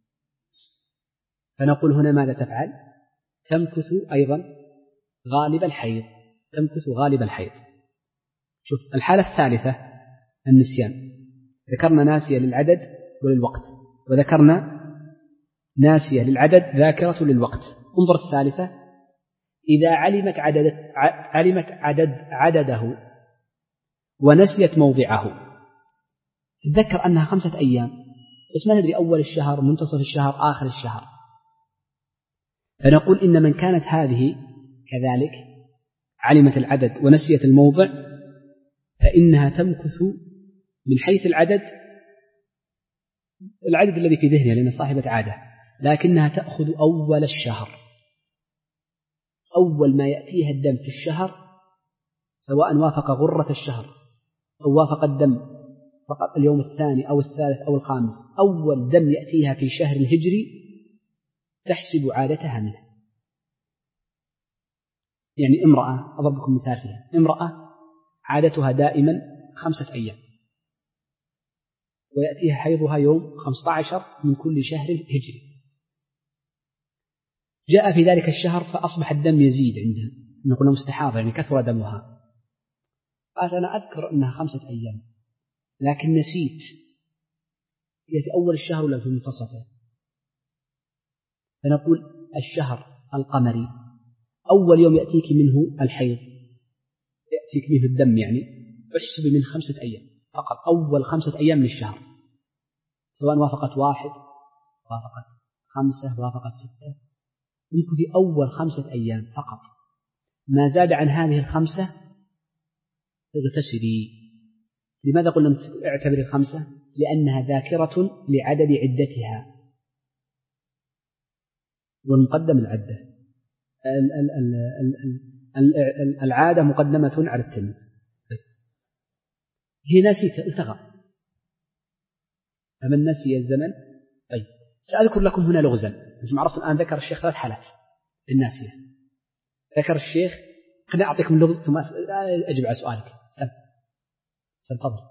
فنقول هنا ماذا تفعل؟ تمكث أيضا غالب الحيض، تمكث غالب الحيض. شوف الحالة الثالثة النسيان، ذكرنا ناسية للعدد وللوقت، وذكرنا ناسية للعدد ذاكرة للوقت. انظر الثالثة: إذا علمت عدد علمت عدد عدده ونسيت موضعه. تذكر أنها خمسة أيام بس ما ندري أول الشهر منتصف الشهر آخر الشهر، فنقول إن من كانت هذه كذلك علمت العدد ونسيت الموضع فإنها تمكث من حيث العدد العدد الذي في ذهنها لأنها صاحبة عادة، لكنها تأخذ أول الشهر، أول ما يأتيها الدم في الشهر، سواء وافق غرة الشهر أو وافق الدم فقط اليوم الثاني أو الثالث أو الخامس، أول دم يأتيها في شهر الهجري تحسب عادتها منه. يعني امرأة، أضرب لكم مثال فيها، امرأة عادتها دائما خمسة أيام ويأتيها حيضها يوم خمسة عشر من كل شهر هجري، جاء في ذلك الشهر فأصبح الدم يزيد عندها، نقول مستحاضة يعني كثر دمها، قالت أنا أذكر أنها خمسة أيام لكن نسيت هي في أول الشهر ولا في منتصفه. فنقول الشهر القمري أول يوم يأتيك منه الحيض يأتيك منه الدم يعني احسب من خمسة أيام فقط، أول خمسة أيام من الشهر، سواء وافقت واحد وافقت خمسة وافقت ستة، يمكن في أول خمسة أيام فقط، ما زاد عن هذه الخمسة اغتسلي. لماذا قلنا اعتبر الخمسة؟ لأنها ذاكرة لعدد عدتها، والمقدم العدة، العادة مقدمة على التمييز. هي نسيت التغى، فمن نسي الزمن. طيب سأذكر لكم هنا لغزا، أنتم عرفتم الآن ذكر الشيخ ثلاث حالات الناسية، ذكر الشيخ، خليني أعطيكم اللغز ثم أجب على سؤالك. تفضل.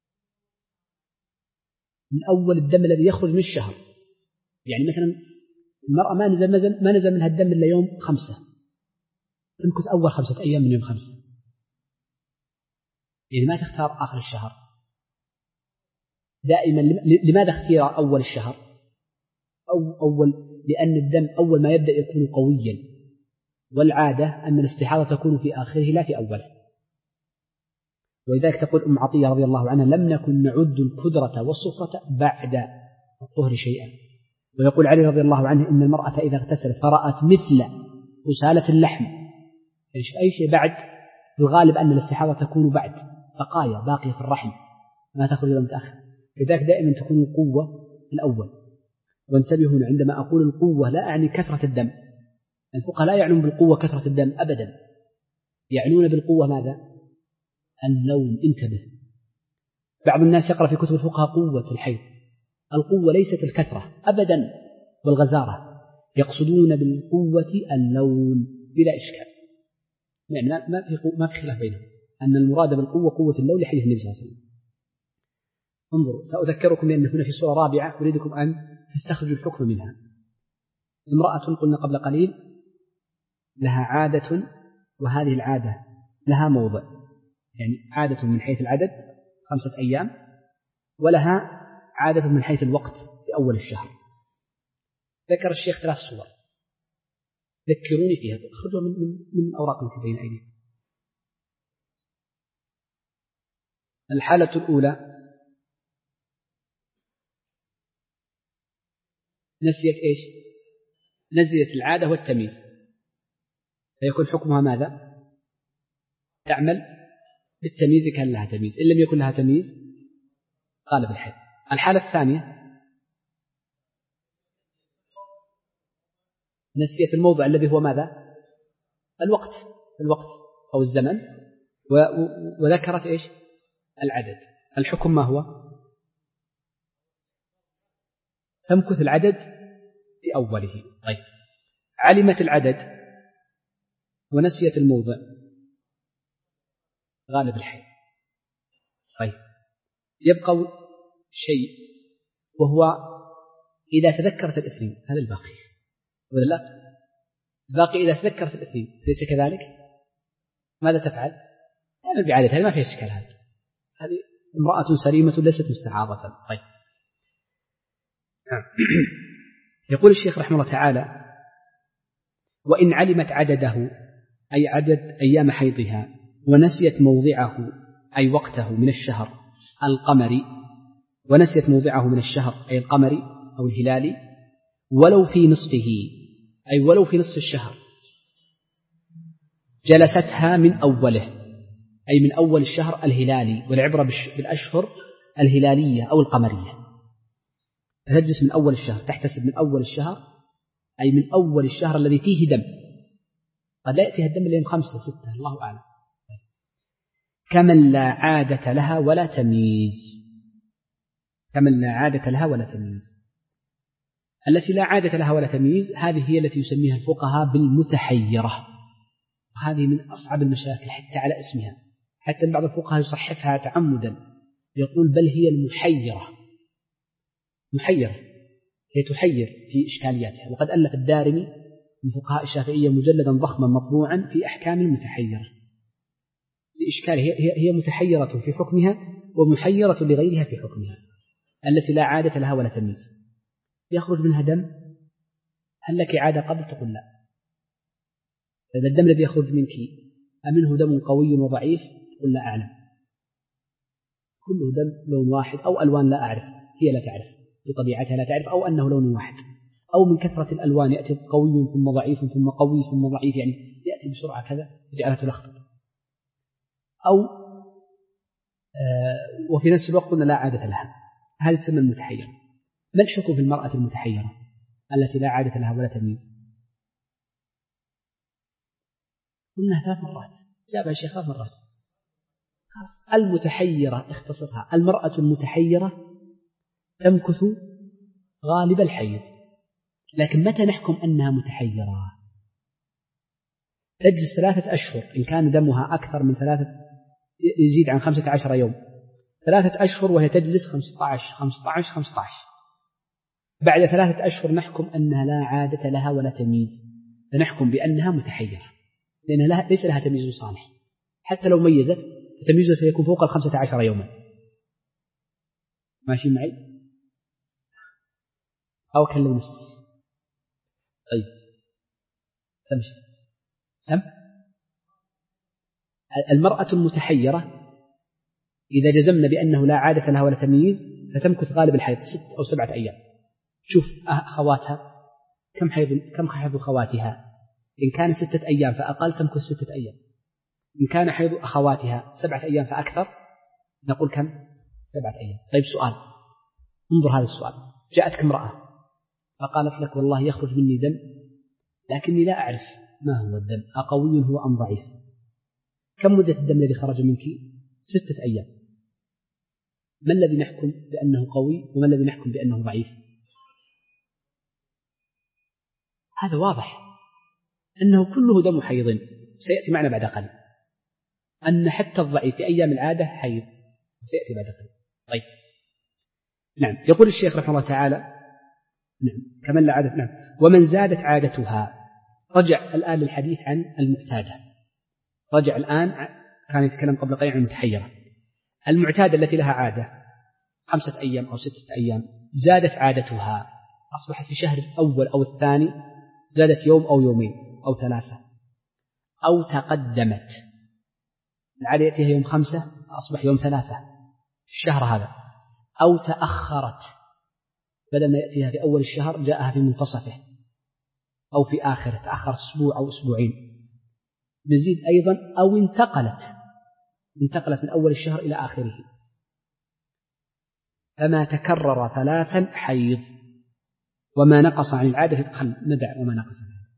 من أول الدم الذي يخرج من الشهر، يعني مثلا المرأة ما نزل, نزل ما نزل منها الدم إلا يوم خمسة، تمكث أول خمسة أيام من يوم خمسة، يعني ما تختار آخر الشهر دائما. لماذا اختيار أول الشهر؟ أو أول لأن الدم أول ما يبدأ يكون قويا، والعادة أن الاستحاضة تكون في آخره لا في أوله. ولذلك تقول أم عطية رضي الله عنها: لم نكن نعد الكدرة والصفرة بعد الطهر شيئا. ويقول علي رضي الله عنه: إن المرأة إذا اغتسلت فرأت مثل غسالة اللحم، يعني أي شيء بعد، الغالب أن الاستحاضة تكون بعد بقايا باقية في الرحم ما تخرج إلى متأخر، لذلك دائما تكون القوة الأول. وانتبهوا عندما أقول القوة لا أعني كثرة الدم، الفقهاء لا يعنون بالقوة كثرة الدم أبدا، يعنون بالقوة ماذا؟ اللون. انتبه، بعض الناس يقرأ في كتب الفقهاء قوة الحيض، القوة ليست الكثرة أبدا والغزارة، يقصدون بالقوة اللون بلا إشكال، يعني ما في ما في خلاف بينهم أن المراد بالقوة قوة اللون لحديث النبي صلى الله عليه وسلم. انظروا، سأذكركم بأن هنا في سورة رابعة أريدكم أن تستخرجوا الحكم منها. امرأة قلنا قبل قليل لها عادة، وهذه العادة لها موضع، يعني عادة من حيث العدد خمسة أيام، ولها عادة من حيث الوقت في أول الشهر. ذكر الشيخ ثلاث صور، ذكروني فيها، اخرجوا من, من, من الأوراق التي بين أيديكم. الحالة الأولى نسيت إيش؟ نسيت العادة والتمييز، فيكون حكمها ماذا؟ تعمل بالتمييز كان لها تمييز، إن لم يكن لها تمييز غالب الحيض. الحالة الثانية نسيت الموضع الذي هو ماذا؟ الوقت، الوقت أو الزمن، وذكرت إيش؟ العدد. الحكم ما هو؟ تمكث العدد في أوله. طيب، علمت العدد ونسيت الموضع غالب الحيض. طيب، يبقى شيء وهو إذا تذكرت الاثنين، هذا الباقي ولا لا؟ الباقي إذا تذكرت الاثنين ليس كذلك، ماذا تفعل؟ تعمل بعادتها، ما فيها إشكال. هذه هذه امرأة سليمة ليست مستعاضة. طيب، يقول الشيخ رحمه الله تعالى: وإن علمت عدده أي عدد أيام حيضها، ونسيت موضعه أي وقته من الشهر القمري، ونسيت موضعه من الشهر أي القمري أو الهلالي، ولو في نصفه أي ولو في نصف الشهر، جلستها من أوله أي من أول الشهر الهلالي، والعبرة بالأشهر الهلالية أو القمرية، تجلس من أول الشهر، تحتسب من أول الشهر أي من أول الشهر الذي فيه دم، قد لا يأتيها الدم إلا يوم خمسة ستة الله أعلم، كمن لا عادة لها ولا تمييز. كمن لا عادة لها ولا تمييز، التي لا عادة لها ولا تمييز هذه هي التي يسميها الفقهاء بالمتحيرة، وهذه من أصعب المشاكل حتى على اسمها، حتى بعض الفقهاء يصحفها تعمدا، يقول بل هي المحيرة، محيرة، هي تحير في إشكالياتها. وقد ألف الدارمي من فقهاء الشافعية مجلدا ضخما مطبوعا في أحكام المتحيرة لإشكالها، هي, هي متحيرة في حكمها ومحيرة لغيرها في حكمها، التي لا عادة لها ولا تمييز. يخرج منها دم، هل لك عادة قبل؟ تقول لا. إذا الدم الذي يخرج منك أمنه دم قوي وضعيف؟ تقول لا أعلم. كله دم لون واحد أو ألوان لا أعرف، هي لا تعرف بطبيعتها، لا تعرف، أو أنه لون واحد، أو من كثرة الألوان يأتي قوي ثم ضعيف ثم قوي ثم ضعيف، يعني يأتي بسرعة كذا يجعلها تلخبط، أو آه وفي نفس الوقت قلنا لا عادة لها، هذه تسمى المتحيرة. ما الحكم في المرأة المتحيرة التي لا عادة لها ولا تمييز؟ قلنا ثلاث مرات، جابها الشيخ ثلاث مرات. المتحيرة اختصرها، المرأة المتحيرة تمكث غالب الحيض، لكن متى نحكم أنها متحيرة؟ تجلس ثلاثة أشهر، إن كان دمها أكثر من ثلاثة يزيد عن خمسة عشر يوم، ثلاثة أشهر وهي تجلس خمسة عشر خمسة عشر خمسة عشر، بعد ثلاثة أشهر نحكم أنها لا عادة لها ولا تمييز، فنحكم بأنها متحيرة لأنها لها ليس لها تمييز صالح، حتى لو ميزت تمييزها سيكون فوق الخمسة عشر يوما. ماشي معي؟ أو كلم نفسي. طيب سمش سم المرأة المتحيرة إذا جزمنا بأنه لا عادة لها ولا تمييز فتمكث غالب الحيض ست أو سبعة أيام. شوف أخواتها كم حيض كم حيض أخواتها، إن كان ستة أيام فأقل تمكث ستة أيام، إن كان حيض أخواتها سبعة أيام فأكثر نقول كم؟ سبعة أيام. طيب سؤال، انظر هذا السؤال، جاءتك امرأة فقالت لك والله يخرج مني دم لكني لا أعرف ما هو الدم، أقوي هو أم ضعيف؟ كم مدة الدم الذي خرج منك؟ ستة أيام. ما الذي نحكم بأنه قوي وما الذي نحكم بأنه ضعيف؟ هذا واضح أنه كله دم حيض، سيأتي معنا بعد قليل أن حتى الضعيف في أيام العادة حيض، سيأتي بعد قليل. طيب نعم، يقول الشيخ رحمه الله تعالى نعم كمن لا عادة نعم ومن زادت عادتها. رجع الآن للحديث عن المعتادة، رجع الآن كان يتكلم قبل قليل عن المتحيرة. المعتادة التي لها عادة خمسة أيام أو ستة أيام زادت عادتها، أصبحت في شهر الأول أو الثاني زادت يوم أو يومين أو ثلاثة، أو تقدمت العادة يأتيها يوم خمسة أصبح يوم ثلاثة في الشهر هذا، أو تأخرت بدل ما يأتيها في أول الشهر جاءها في منتصفه أو في آخره، تأخر أسبوع أو أسبوعين. نزيد أيضا أو انتقلت انتقلت من أول الشهر إلى آخره. فما تكرر ثلاثا حيض وما نقص عن العادة خل ندع وما نقص عن العادة.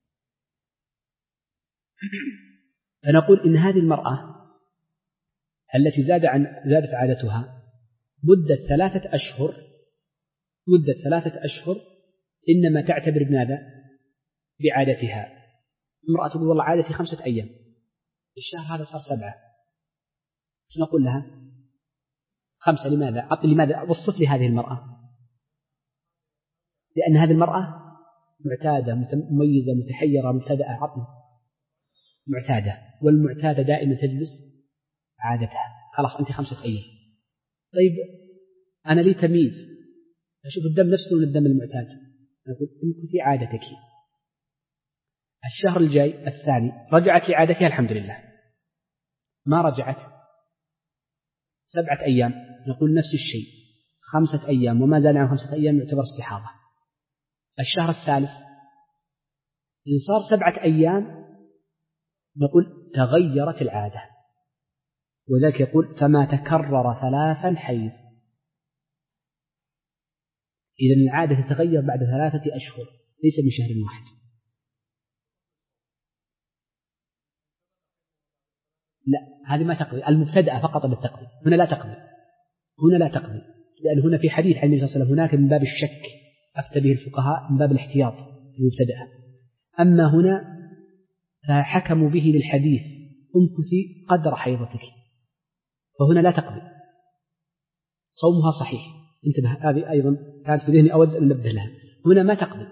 فنقول إن هذه المرأة التي زاد عن زادت عادتها مدة ثلاثة أشهر مدة ثلاثة أشهر إنما تعتبر بماذا؟ بعادتها. امرأة تقول والله عادتي خمسة أيام، الشهر هذا صار سبعة، شو نقول لها؟ خمسة لماذا؟ عطل لماذا؟ وصف لي هذه المرأة، لأن هذه المرأة معتادة مميزة متحيرة مبتدأة، عطل معتادة، والمعتادة دائما تجلس عادتها. خلاص أنت خمسة أيام. طيب أنا لي تمييز، أشوف الدم نفسه من الدم المعتاد، نقول امكثي عادتك. الشهر الجاي الثاني رجعت لعادتها الحمد لله، ما رجعت سبعة أيام نقول نفس الشيء خمسة أيام، وما زال عن خمسة أيام يعتبر استحاضة. الشهر الثالث إن صار سبعة أيام نقول تغيرت العادة، وذلك يقول فما تكرر ثلاثا حيض. إذن العادة تتغير بعد ثلاثة أشهر ليس من شهر واحد. لا هذه ما تقضي، المبتدأة فقط للتقضي، هنا لا تقضي، هنا لا تقضي، لأن هنا في حديث عن النبي صلى الله عليه وسلم هناك من باب الشك أفتى به الفقهاء من باب الاحتياط المبتدأة، أما هنا فحكموا به للحديث امكثي قدر حيضتك، فهنا لا تقضي، صومها صحيح. انتبه، هذه أيضا كانت في ذهني أود أن ننبه لها، هنا ما تقضي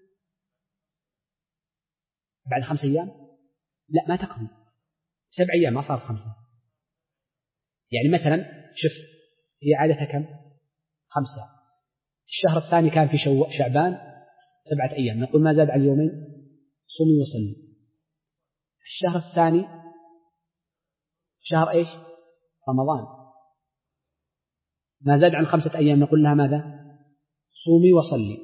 بعد خمس أيام، لا ما تقضي سبع أيام ما صار خمسة. يعني مثلا شوف هي عادتها كم؟ خمسة. الشهر الثاني كان في شو... شعبان سبعة أيام، نقول ما زاد على اليومين صومي وصلي. الشهر الثاني شهر إيش؟ رمضان، ما زاد عن خمسة أيام نقول لها ماذا؟ صومي وصلي.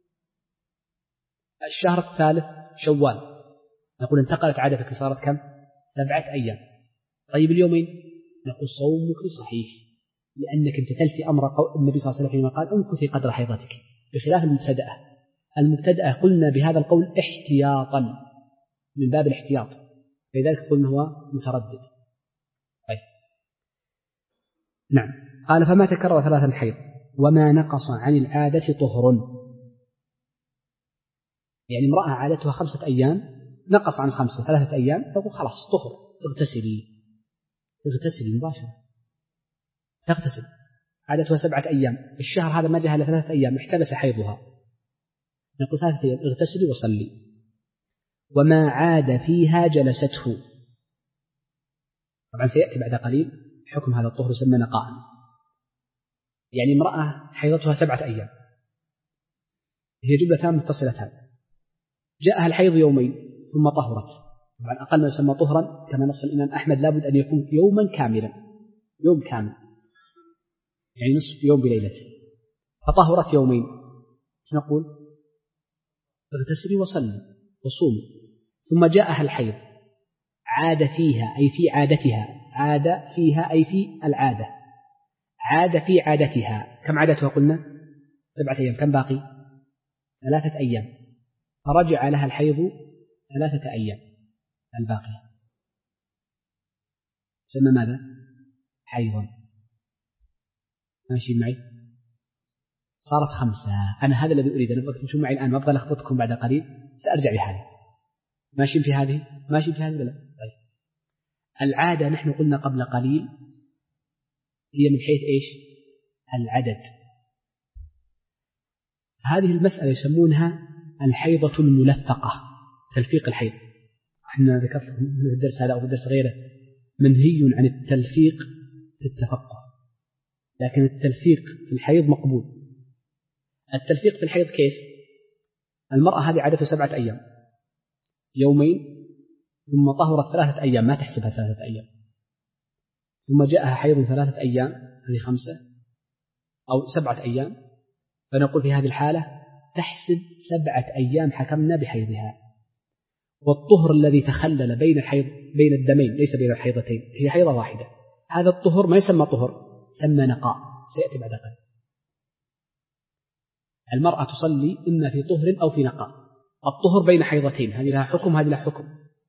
الشهر الثالث شوال، نقول انتقلت عادتك صارت كم؟ سبعة أيام. طيب اليومين نقول صومك صحيح لأنك امتثلت أمر النبي صلى الله عليه وسلم حينما قال امكثي قدر حيضتك، بخلاف المبتدأة. المبتدأة قلنا بهذا القول احتياطا من باب الاحتياط، فلذلك قلنا هو متردد. طيب نعم، قال فما تكرر ثلاثا حيض وما نقص عن العادة طهر. يعني امرأة عادتها خمسة أيام نقص عن خمسة ثلاثة أيام فقل خلاص طهر، اغتسلي اغتسلي مباشرة، تغتسل عادتها سبعة أيام، الشهر هذا ما جاء إلا ثلاثة أيام، احتبس حيضها، نقول ثلاثة أيام اغتسلي وصلي. وما عاد فيها جلسته. طبعا سيأتي بعد قليل حكم هذا الطهر يسمى نقاء. يعني امرأة حيضتها سبعة أيام، هي جملتان متصلتان، جاءها الحيض يومين ثم طهرت. طبعا أقل ما يسمى طهرا كما نص الإمام أحمد لابد أن يكون يوما كاملا، يوم كامل يعني نصف يوم بليلته، فطهرت يومين، نقول اغتسلي وصلي وصومي. ثم جاءها الحيض عاد فيها أي في عادتها، عاد فيها أي في العادة، عاد في عادتها. كم عادتها قلنا؟ سبعة أيام، كم باقي؟ ثلاثة أيام، فرجع لها الحيض ثلاثة أيام الباقية، سمى ماذا؟ حيضا. ماشي معي؟ صارت خمسة. أنا هذا الذي أريد، أنا بكتب شو معي الآن، ما أبغى ألخبطكم بعد قليل، سأرجع لهذه. ماشي في هذه؟ ماشي في هذه ولا؟ طيب. العادة نحن قلنا قبل قليل هي من حيث إيش؟ العدد. هذه المسألة يسمونها الحيضة الملفقة، تلفيق الحيض. احنا ذكرت في الدرس هذا أو في الدرس غيره منهي عن التلفيق في التفقه، لكن التلفيق في الحيض مقبول. التلفيق في الحيض كيف؟ المرأة هذه عادته سبعة أيام، يومين ثم طهرت ثلاثة أيام، ما تحسبها ثلاثة أيام، ثم جاءها حيض ثلاثة أيام، هذه خمسة أو سبعة أيام، فنقول في هذه الحالة تحسب سبعة أيام حكمنا بحيضها. والطهر الذي تخلل بين الحيض بين الدمين ليس بين الحيضتين، هي حيضة واحدة، هذا الطهر ما يسمى طهر، سمى نقاء، سيأتي بعد قليل. المرأة تصلي إما في طهر أو في نقاء. الطهر بين حيضتين، هذه لها حكم هذه لها حكم،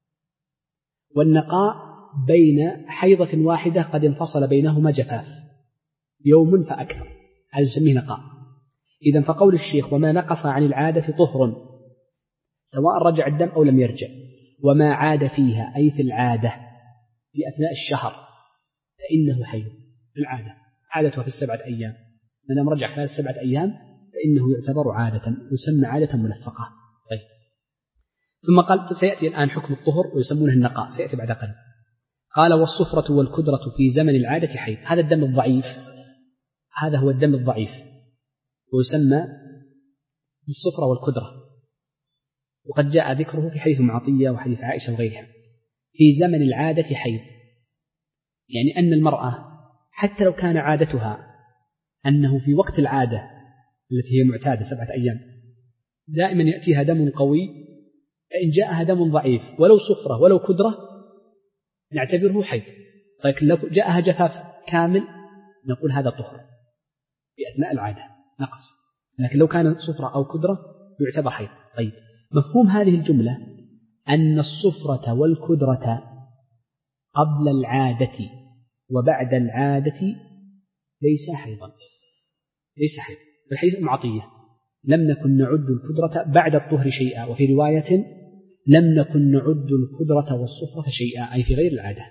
والنقاء بين حيضة واحدة قد انفصل بينهما جفاف يوم فأكثر، هذا يسميه نقاء. إذن فقول الشيخ وما نقص عن العادة طهر سواء رجع الدم أو لم يرجع، وما عاد فيها أي في العادة في أثناء الشهر فإنه حيض. العادة عادتها في السبعة أيام، ما دام رجع خلال السبعة أيام فإنه يعتبر عادة، يسمى عادة ملفقة. طيب. ثم قال سيأتي الآن حكم الطهر ويسمونه النقاء، سيأتي بعد قليل. قال والصفرة والكدرة في زمن العادة حيض. هذا الدم الضعيف، هذا هو الدم الضعيف ويسمى بالصفرة والكدرة، وقد جاء ذكره في حديث معطية وحديث عائشة وغيرها. في زمن العادة حيض يعني أن المرأة حتى لو كان عادتها أنه في وقت العادة التي هي معتادة سبعة أيام دائما يأتيها دم قوي، فإن جاءها دم ضعيف ولو صفرة ولو كدرة نعتبره حيض. لكن لو جاءها جفاف كامل نقول هذا طهر في أثناء العادة نقص، لكن لو كان صفرة أو كدرة يعتبر حيض. طيب، مفهوم هذه الجملة أن الصفرة والكدرة قبل العادة وبعد العادة ليس حيضا، ليس حيض. في الحديث المعطية لم نكن نعد الكدرة بعد الطهر شيئا، وفي رواية لم نكن نعد الكدرة والصفرة شيئا، أي في غير العادة.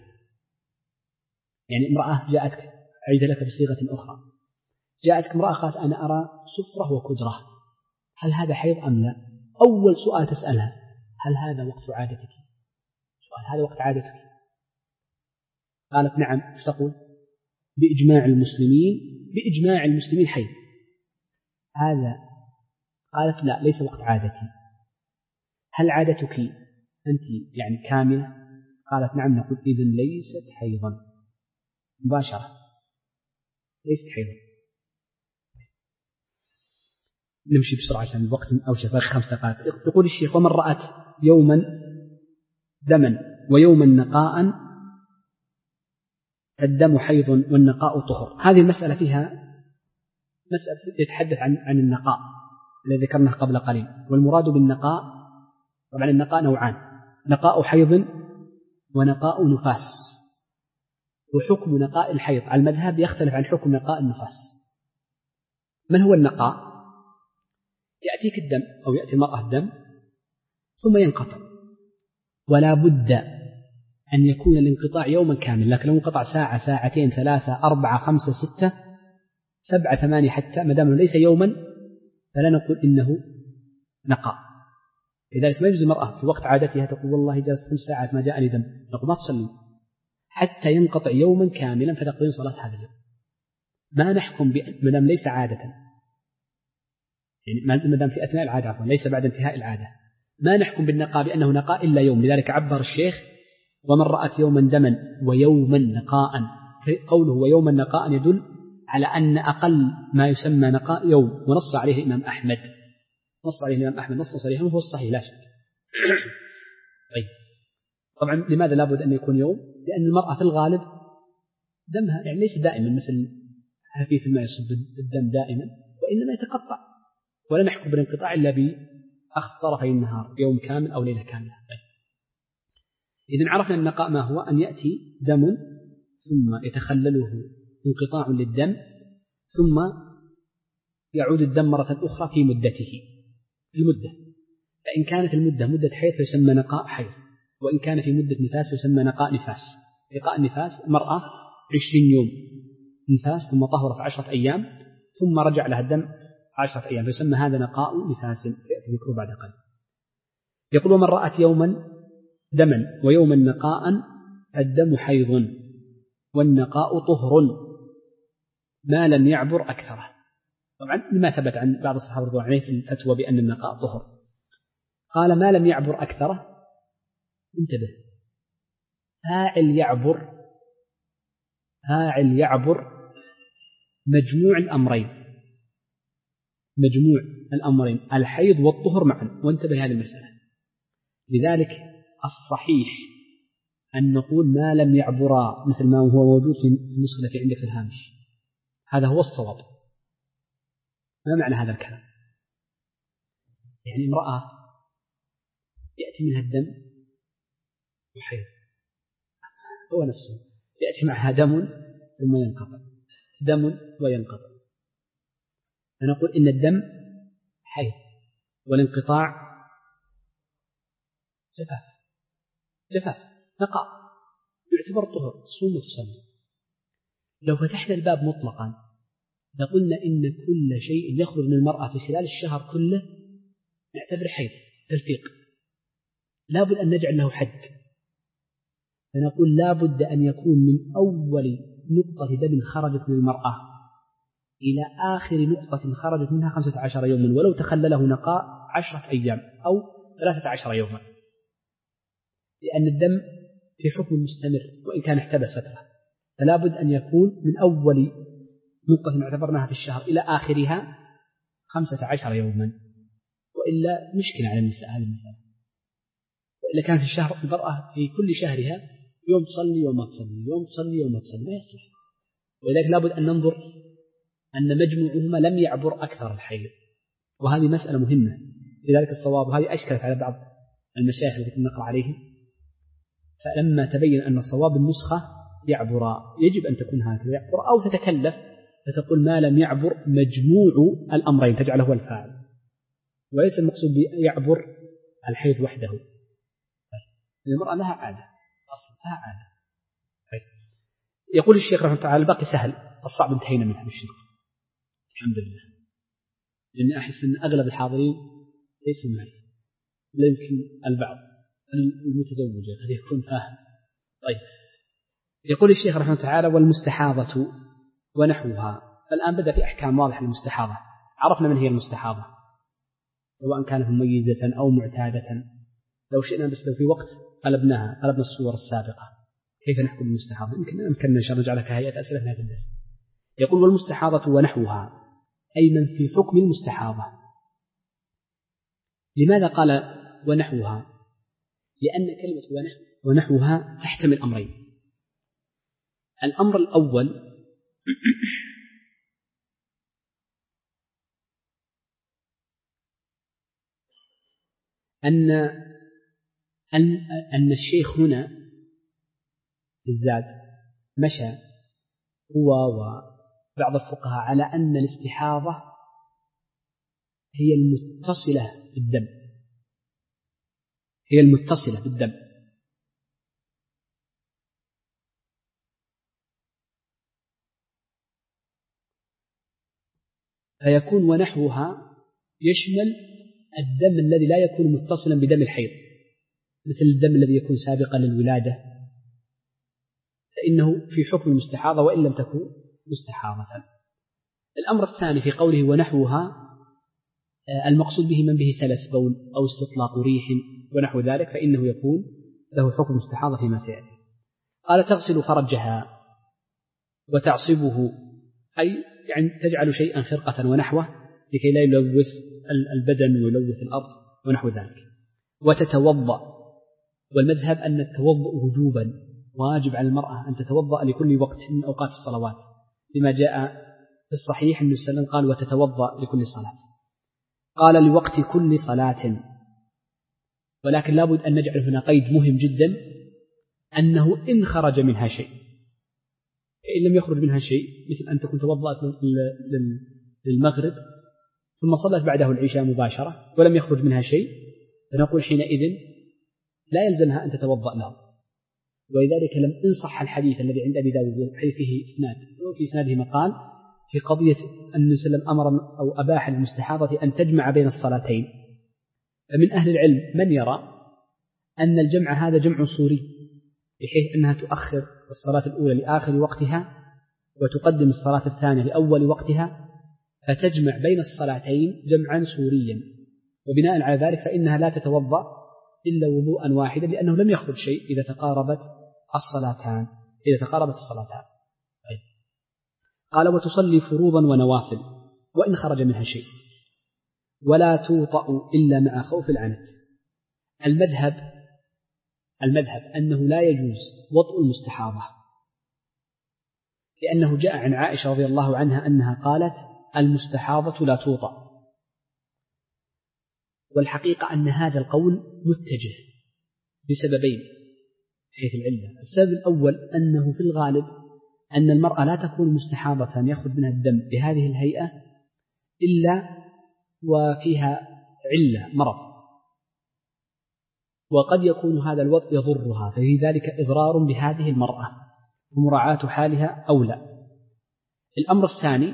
يعني امرأة جاءتك، أعيد لك بصيغة أخرى، جاءتك امرأة قالت أنا أرى صفرة وكدرة، هل هذا حيض أم لا؟ أول سؤال تسألها هل هذا وقت عادتك؟ سؤال هذا وقت عادتك؟ قالت نعم، ايش تقول؟ بإجماع المسلمين، بإجماع المسلمين حيض. هذا قالت لا ليس وقت عادتي. هل عادتك أنت يعني كاملة؟ قالت نعم. نقول إذن ليست حيضا مباشرة، ليست حيضا. نمشي بسرعة عشان الوقت أوشك، باقي خمس دقائق. يقول الشيخ ومن رأت يوما دما ويوما نقاء الدم حيض والنقاء طهر. هذه المسألة فيها مسألة يتحدث عن عن النقاء الذي ذكرناه قبل قليل، والمراد بالنقاء طبعا النقاء نوعان، نقاء حيض ونقاء نفاس. وحكم نقاء الحيض على المذهب يختلف عن حكم نقاء النفاس. من هو النقاء؟ يأتيك الدم أو يأتي المرأة الدم ثم ينقطع، ولا بد أن يكون الانقطاع يوما كامل، لكن لو انقطع ساعة ساعتين ثلاثة أربعة خمسة ستة سبعة ثمانية حتى ما دام ليس يوما فلا نقول إنه نقاء. لذلك ما يجوز المرأة في وقت عادتها تقول والله جلست خمس ساعات ما جاءني دم، نقول ما تصلي حتى ينقطع يوما كاملا فتقضين صلاة هذا اليوم. ما نحكم ما دام ليس عادة، يعني ما دام في أثناء العادة عفوا ليس بعد انتهاء العادة، ما نحكم بالنقاء بأنه نقاء إلا يوم. لذلك عبر الشيخ ومن رأت يوما دما ويوما نقاء، قوله ويوما نقاء يدل على أن أقل ما يسمى نقاء يوم، ونص عليه الإمام أحمد، نص عليه الإمام أحمد نص صريحا وهو الصحيح لا شك. طيب طبعا لماذا لابد أن يكون يوم؟ لأن المرأة في الغالب دمها يعني ليس دائما مثل خفيف ما يصب الدم دائما، وإنما يتقطع، ولا نحكم بالانقطاع إلا بأخذ طرفي النهار يوم كامل أو ليلة كاملة. طيب. إذن عرفنا النقاء ما هو؟ أن يأتي دم ثم يتخلله انقطاع للدم ثم يعود الدم مرة أخرى في مدته، في المدة. فإن كانت المدة مدة حيض فيسمى نقاء حيض، وإن كان في مدة نفاس يسمى نقاء نفاس. نقاء النفاس مرأة عشرين يوم نفاس ثم طهرت عشرة أيام ثم رجع لها الدم عشرة أيام فيسمى هذا نقاء نفاس، سيأتي ذكره بعد قليل. يقول ومن رأت يوما دما ويوما نقاء الدم حيض والنقاء طهر ما لم يعبر أكثره. طبعا لما ثبت عن بعض الصحابة رضي الله عنهم في الفتوى بأن النقاء طهر، قال ما لم يعبر أكثره. انتبه، فاعل يعبر، فاعل يعبر مجموع الأمرين، مجموع الأمرين الحيض والطهر معا، وانتبه هذه المسألة. لذلك الصحيح أن نقول ما لم يعبرا مثل ما هو موجود في النسخة التي عندك في الهامش، هذا هو الصواب. ما معنى هذا الكلام؟ يعني امرأة يأتي منها الدم وحيض هو نفسه، يأتي معها دم ثم ينقطع، دم وينقطع، فنقول إن الدم حيض والانقطاع جفاف، جفاف نقاء يعتبر طهر، تصوم وتصلي. لو فتحنا الباب مطلقا لقلنا إن كل شيء يخرج من المرأة في خلال الشهر كله نعتبر حيض تلفيق، لابد أن نجعل له حد، فنقول لابد أن يكون من أول نقطة دم خرجت من المرأة إلى آخر نقطة خرجت منها خمسة عشر يوما، ولو تخلله نقاء عشرة أيام أو ثلاثة عشر يوما، لأن الدم في حكم مستمر وإن كان احتبس فترة، فلا بد أن يكون من أول نقطة اعتبرناها في الشهر إلى آخرها خمسة عشر يوما، وإلا مشكلة على النساء هذه المسألة. وإلا كانت الشهر المرأة في كل شهرها يوم تصلي يوم ما تصلي، يوم تصلي يوم ما تصلي، ما يصلح. ولذلك لا بد أن ننظر أن مجموعهما لم يعبر أكثر الحيض، وهذه مسألة مهمة. لذلك الصواب، وهذه أشكلت على بعض المشايخ التي نقرأ عليهم، فلما تبين أن الصواب النسخة يعبر يجب أن تكون هكذا يعبر، أو تتكلف فتقول ما لم يعبر مجموع الأمرين تجعله هو الفاعل، وليس المقصود يعبر الحيض وحده. المرأة لها عادة، أصلا لها عادة. يقول الشيخ رحمه الله تعالى الباقي سهل، الصعب انتهينا منها بالشيخ الحمد لله، لأني أحس أن أغلب الحاضرين ليسوا معي، لا يمكن البعض المتزوجة قد يكون فاهم. طيب يقول الشيخ رحمه الله تعالى والمستحاضة ونحوها. فالآن بدأ في أحكام واضحة للمستحاضة. عرفنا من هي المستحاضة سواء كانت مميزة أو معتادة، لو شئنا بس لو في وقت قلبناها قلبنا الصور السابقة كيف نحكم المستحاضة، يمكن أمكننا إن شاء الله نجعلها كهيئة أسئلة في هذا الدرس. يقول والمستحاضة ونحوها أي من في حكم المستحاضة. لماذا قال ونحوها؟ لأن كلمة ونحوها تحتمل أمرين. الأمر الأول أن أن أن الشيخ هنا في الزاد مشى هو وبعض الفقهاء على أن الاستحاضة هي المتصلة بالدم، هي المتصلة بالدم، فيكون ونحوها يشمل الدم الذي لا يكون متصلا بدم الحيض، مثل الدم الذي يكون سابقا للولادة، فإنه في حكم المستحاضة وإن لم تكن مستحاضة. الأمر الثاني في قوله ونحوها، المقصود به من به سلس بول أو استطلاق ريح ونحو ذلك، فإنه يكون له حكم مستحاضة فيما سيأتي. قال تغسل فرجها وتعصبه، أي يعني تجعل شيئا خرقة ونحوه لكي لا يلوث البدن ويلوث الأرض ونحو ذلك. وتتوضأ، والمذهب أن التوضؤ وجوبا واجب على المرأة أن تتوضأ لكل وقت من أوقات الصلوات، لما جاء في الصحيح أن السلام قال وتتوضأ لكل صلاة. قال لوقت كل صلاة، ولكن لابد أن نجعل هنا قيد مهم جدا، أنه إن خرج منها شيء، فإن لم يخرج منها شيء مثل أن تكون توضأت للمغرب ثم صلت بعده العشاء مباشرة ولم يخرج منها شيء، فنقول حينئذ لا يلزمها أن تتوضأ له. ولذلك لم إنصح الحديث الذي عند أبي داود حيث فيه إسناد وفي إسناده مقال في قضية أن وسلم أمر أو أباح للمستحاضة أن تجمع بين الصلاتين. فمن أهل العلم من يرى أن الجمع هذا جمع صوري، بحيث أنها تؤخر الصلاة الأولى لآخر وقتها وتقدم الصلاة الثانية لأول وقتها، فتجمع بين الصلاتين جمعا صوريا، وبناء على ذلك فإنها لا تتوضأ إلا وضوءا واحدا، لأنه لم يخرج شيء إذا تقاربت الصلاتان إذا تقاربت الصلاتان. طيب. قال وتصلي فروضا ونوافل وإن خرج منها شيء، ولا توطأ إلا مع خوف العنت. المذهب المذهب أنه لا يجوز وطء المستحاضة، لأنه جاء عن عائشة رضي الله عنها أنها قالت المستحاضة لا توطأ. والحقيقة أن هذا القول متجه بسببين حيث العلة. السبب الأول أنه في الغالب أن المرأة لا تكون مستحاضة يخرج منها الدم بهذه الهيئة إلا وفيها علة مرض، وقد يكون هذا الوطء يضرها، ففي ذلك إضرار بهذه المرأة ومراعاة حالها أولى. الأمر الثاني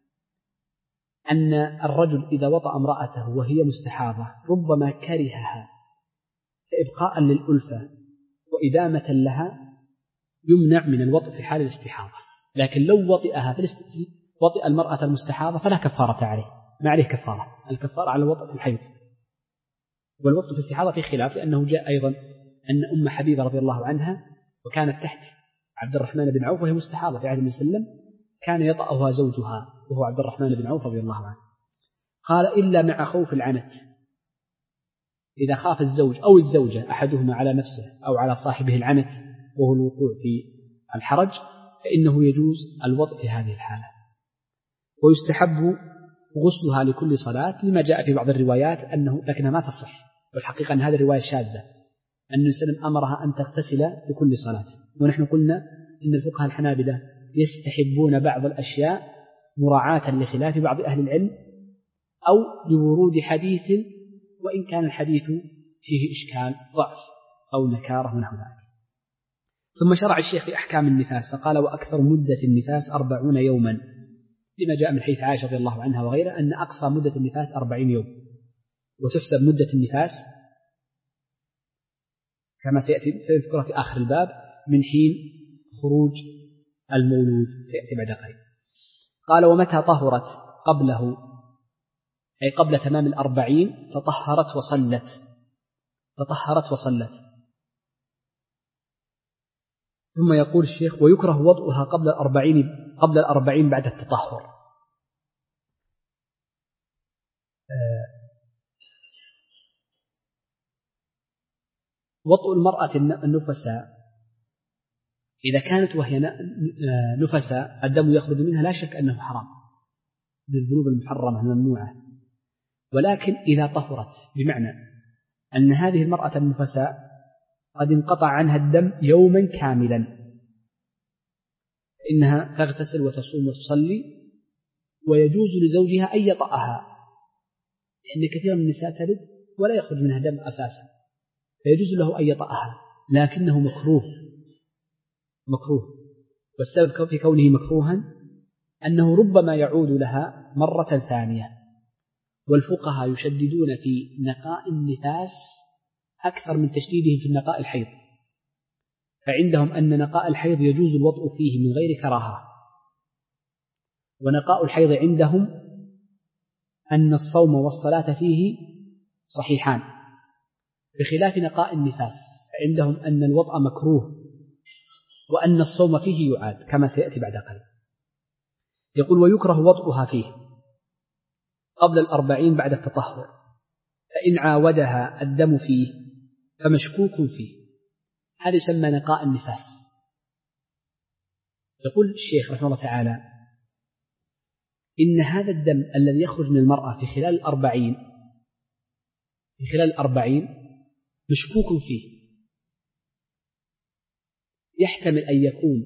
أن الرجل إذا وطأ امرأته وهي مستحاضة ربما كرهها إبقاء للألفة وإدامة لها يمنع من الوطء في حال الاستحاضة، لكن لو وطئها في وطئ المرأة المستحاضة فلا كفارة عليه، ما عليه كفارة، الكفارة على الوطء في الحيض. والوطء في الاستحاضة في خلاف، لأنه جاء أيضا أن أم حبيبة رضي الله عنها وكانت تحت عبد الرحمن بن عوف وهي مستحاضة في عهد النبي صلى الله عليه وسلم كان يطأها زوجها وهو عبد الرحمن بن عوف رضي الله عنه. قال إلا مع خوف العنت، إذا خاف الزوج أو الزوجة أحدهما على نفسه أو على صاحبه العنت وهو الوقوع في الحرج، فإنه يجوز الوطء في هذه الحالة. ويستحب غسلها لكل صلاة، لما جاء في بعض الروايات أنه لكنها ما تصح، والحقيقة أن هذه الرواية شاذة، أن النبي أمرها أن تغتسل لكل صلاة. ونحن قلنا إن الفقهاء الحنابلة يستحبون بعض الأشياء مراعاة لخلاف بعض أهل العلم أو لورود حديث وإن كان الحديث فيه إشكال ضعف أو نكارة ونحو ذلك. ثم شرع الشيخ في أحكام النفاس فقال وأكثر مدة النفاس أربعون يوما، لما جاء من حيث عائشة رضي الله عنها وغيره أن أقصى مدة النفاس أربعين يوم، وتحسب مدة النفاس كما سيأتي سيذكر في آخر الباب من حين خروج المولود، سيأتي بعد قليل. قال ومتى طهرت قبله أي قبل تمام الأربعين تطهرت وصلت تطهرت وصلت. ثم يقول الشيخ ويكره وضعها قبل الأربعين قبل الأربعين بعد التطهر. وطء المرأة النفساء إذا كانت وهي نفساء الدم يخرج منها لا شك أنه حرام من الذنوب المحرمة الممنوعة، ولكن إذا طهرت بمعنى أن هذه المرأة النفساء قد انقطع عنها الدم يوما كاملا إنها تغتسل وتصوم وتصلي، ويجوز لزوجها أن يطأها، لأن كثيرا من النساء تلد ولا يخرج منها دم أساسا، فيجوز له أن يطأها، لكنه مكروه مكروه والسبب في كونه مكروها أنه ربما يعود لها مرة ثانية، والفقهاء يشددون في نقاء النفاس أكثر من تشديدهم في النقاء الحيض، فعندهم أن نقاء الحيض يجوز الوطء فيه من غير كراهة، ونقاء الحيض عندهم أن الصوم والصلاة فيه صحيحان، بخلاف نقاء النفاس عندهم أن الوطء مكروه وأن الصوم فيه يعاد كما سيأتي بعد قليل. يقول ويكره وطئها فيه قبل الأربعين بعد التطهر، فإن عاودها الدم فيه فمشكوك فيه، هذا يسمى نقاء النفاس. يقول الشيخ رحمه الله تعالى إن هذا الدم الذي يخرج من المرأة في خلال الأربعين في خلال الأربعين مشكوك فيه، يحتمل أن يكون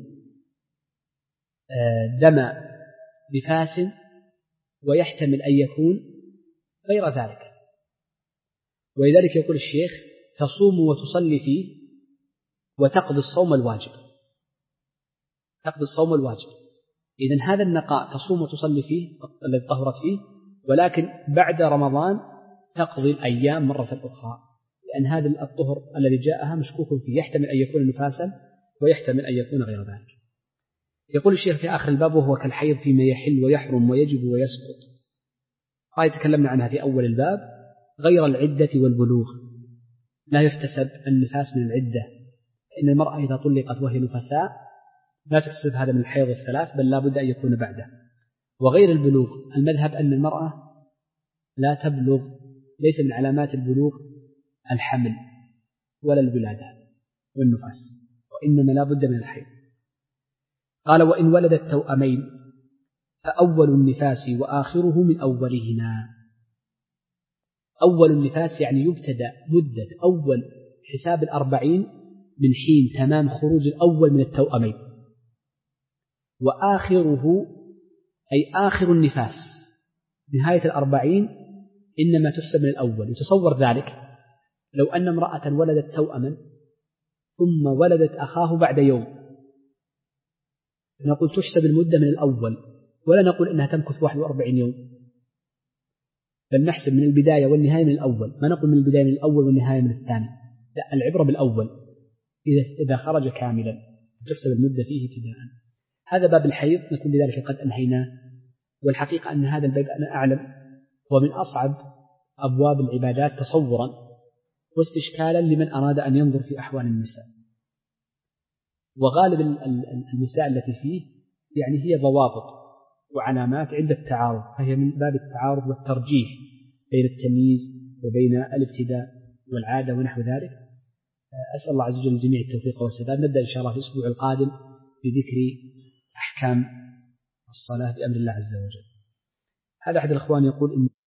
دم نفاس ويحتمل أن يكون غير ذلك، ولذلك يقول الشيخ تصوم وتصلي فيه وتقضي الصوم الواجب، تقضي الصوم الواجب. إذن هذا النقاء تصوم وتصلي فيه الذي طهرت فيه، ولكن بعد رمضان تقضي الأيام مرة أخرى، لأن هذا الطهر الذي جاءها مشكوك فيه، يحتمل أن يكون نفاسا ويحتمل أن يكون غير ذلك. يقول الشيخ في آخر الباب وهو كالحيض فيما يحل ويحرم ويجب ويسقط. هذه تكلمنا عنها في أول الباب، غير العدة والبلوغ لا يحتسب النفاس من العدة، إن المرأة إذا طلقت وهي نفساء لا تحتسب هذا من الحيض الثلاث، بل لا بد أن يكون بعده. وغير البلوغ المذهب أن المرأة لا تبلغ، ليس من علامات البلوغ الحمل ولا الولادة والنفاس، وإنما لا بد من الحيض. قال وإن ولدت توأمين فأول النفاس وآخره من أولهما. أول النفاس يعني يبتدأ مدة أول حساب الأربعين من حين تمام خروج الأول من التوأمين، وآخره أي آخر النفاس نهاية الأربعين إنما تحسب من الأول. يتصور ذلك لو أن امرأة ولدت توأما ثم ولدت أخاه بعد يوم، نقول تحسب المدة من الأول، ولا نقول إنها تمكث واحد وأربعين يوم، بل نحسب من البداية والنهاية من الأول، ما نقول من البداية من الأول والنهاية من الثاني، لا، العبرة بالأول إذا إذا خرج كاملا تحسب المدة فيه ابتداء. هذا باب الحيض نكون بذلك قد أنهيناه، والحقيقة أن هذا الباب أنا أعلم هو من أصعب أبواب العبادات تصورا واستشكالا لمن أراد أن ينظر في أحوال النساء. وغالب النساء التي فيه يعني هي ضوابط وعلامات عند التعارض، فهي من باب التعارض والترجيح بين التمييز وبين الابتداء والعادة ونحو ذلك. أسأل الله عز وجل الجميع التوفيق والسداد. نبدأ إن شاء الله في الأسبوع القادم بذكر أحكام الصلاة بأمر الله عز وجل. هذا أحد الأخوان يقول إن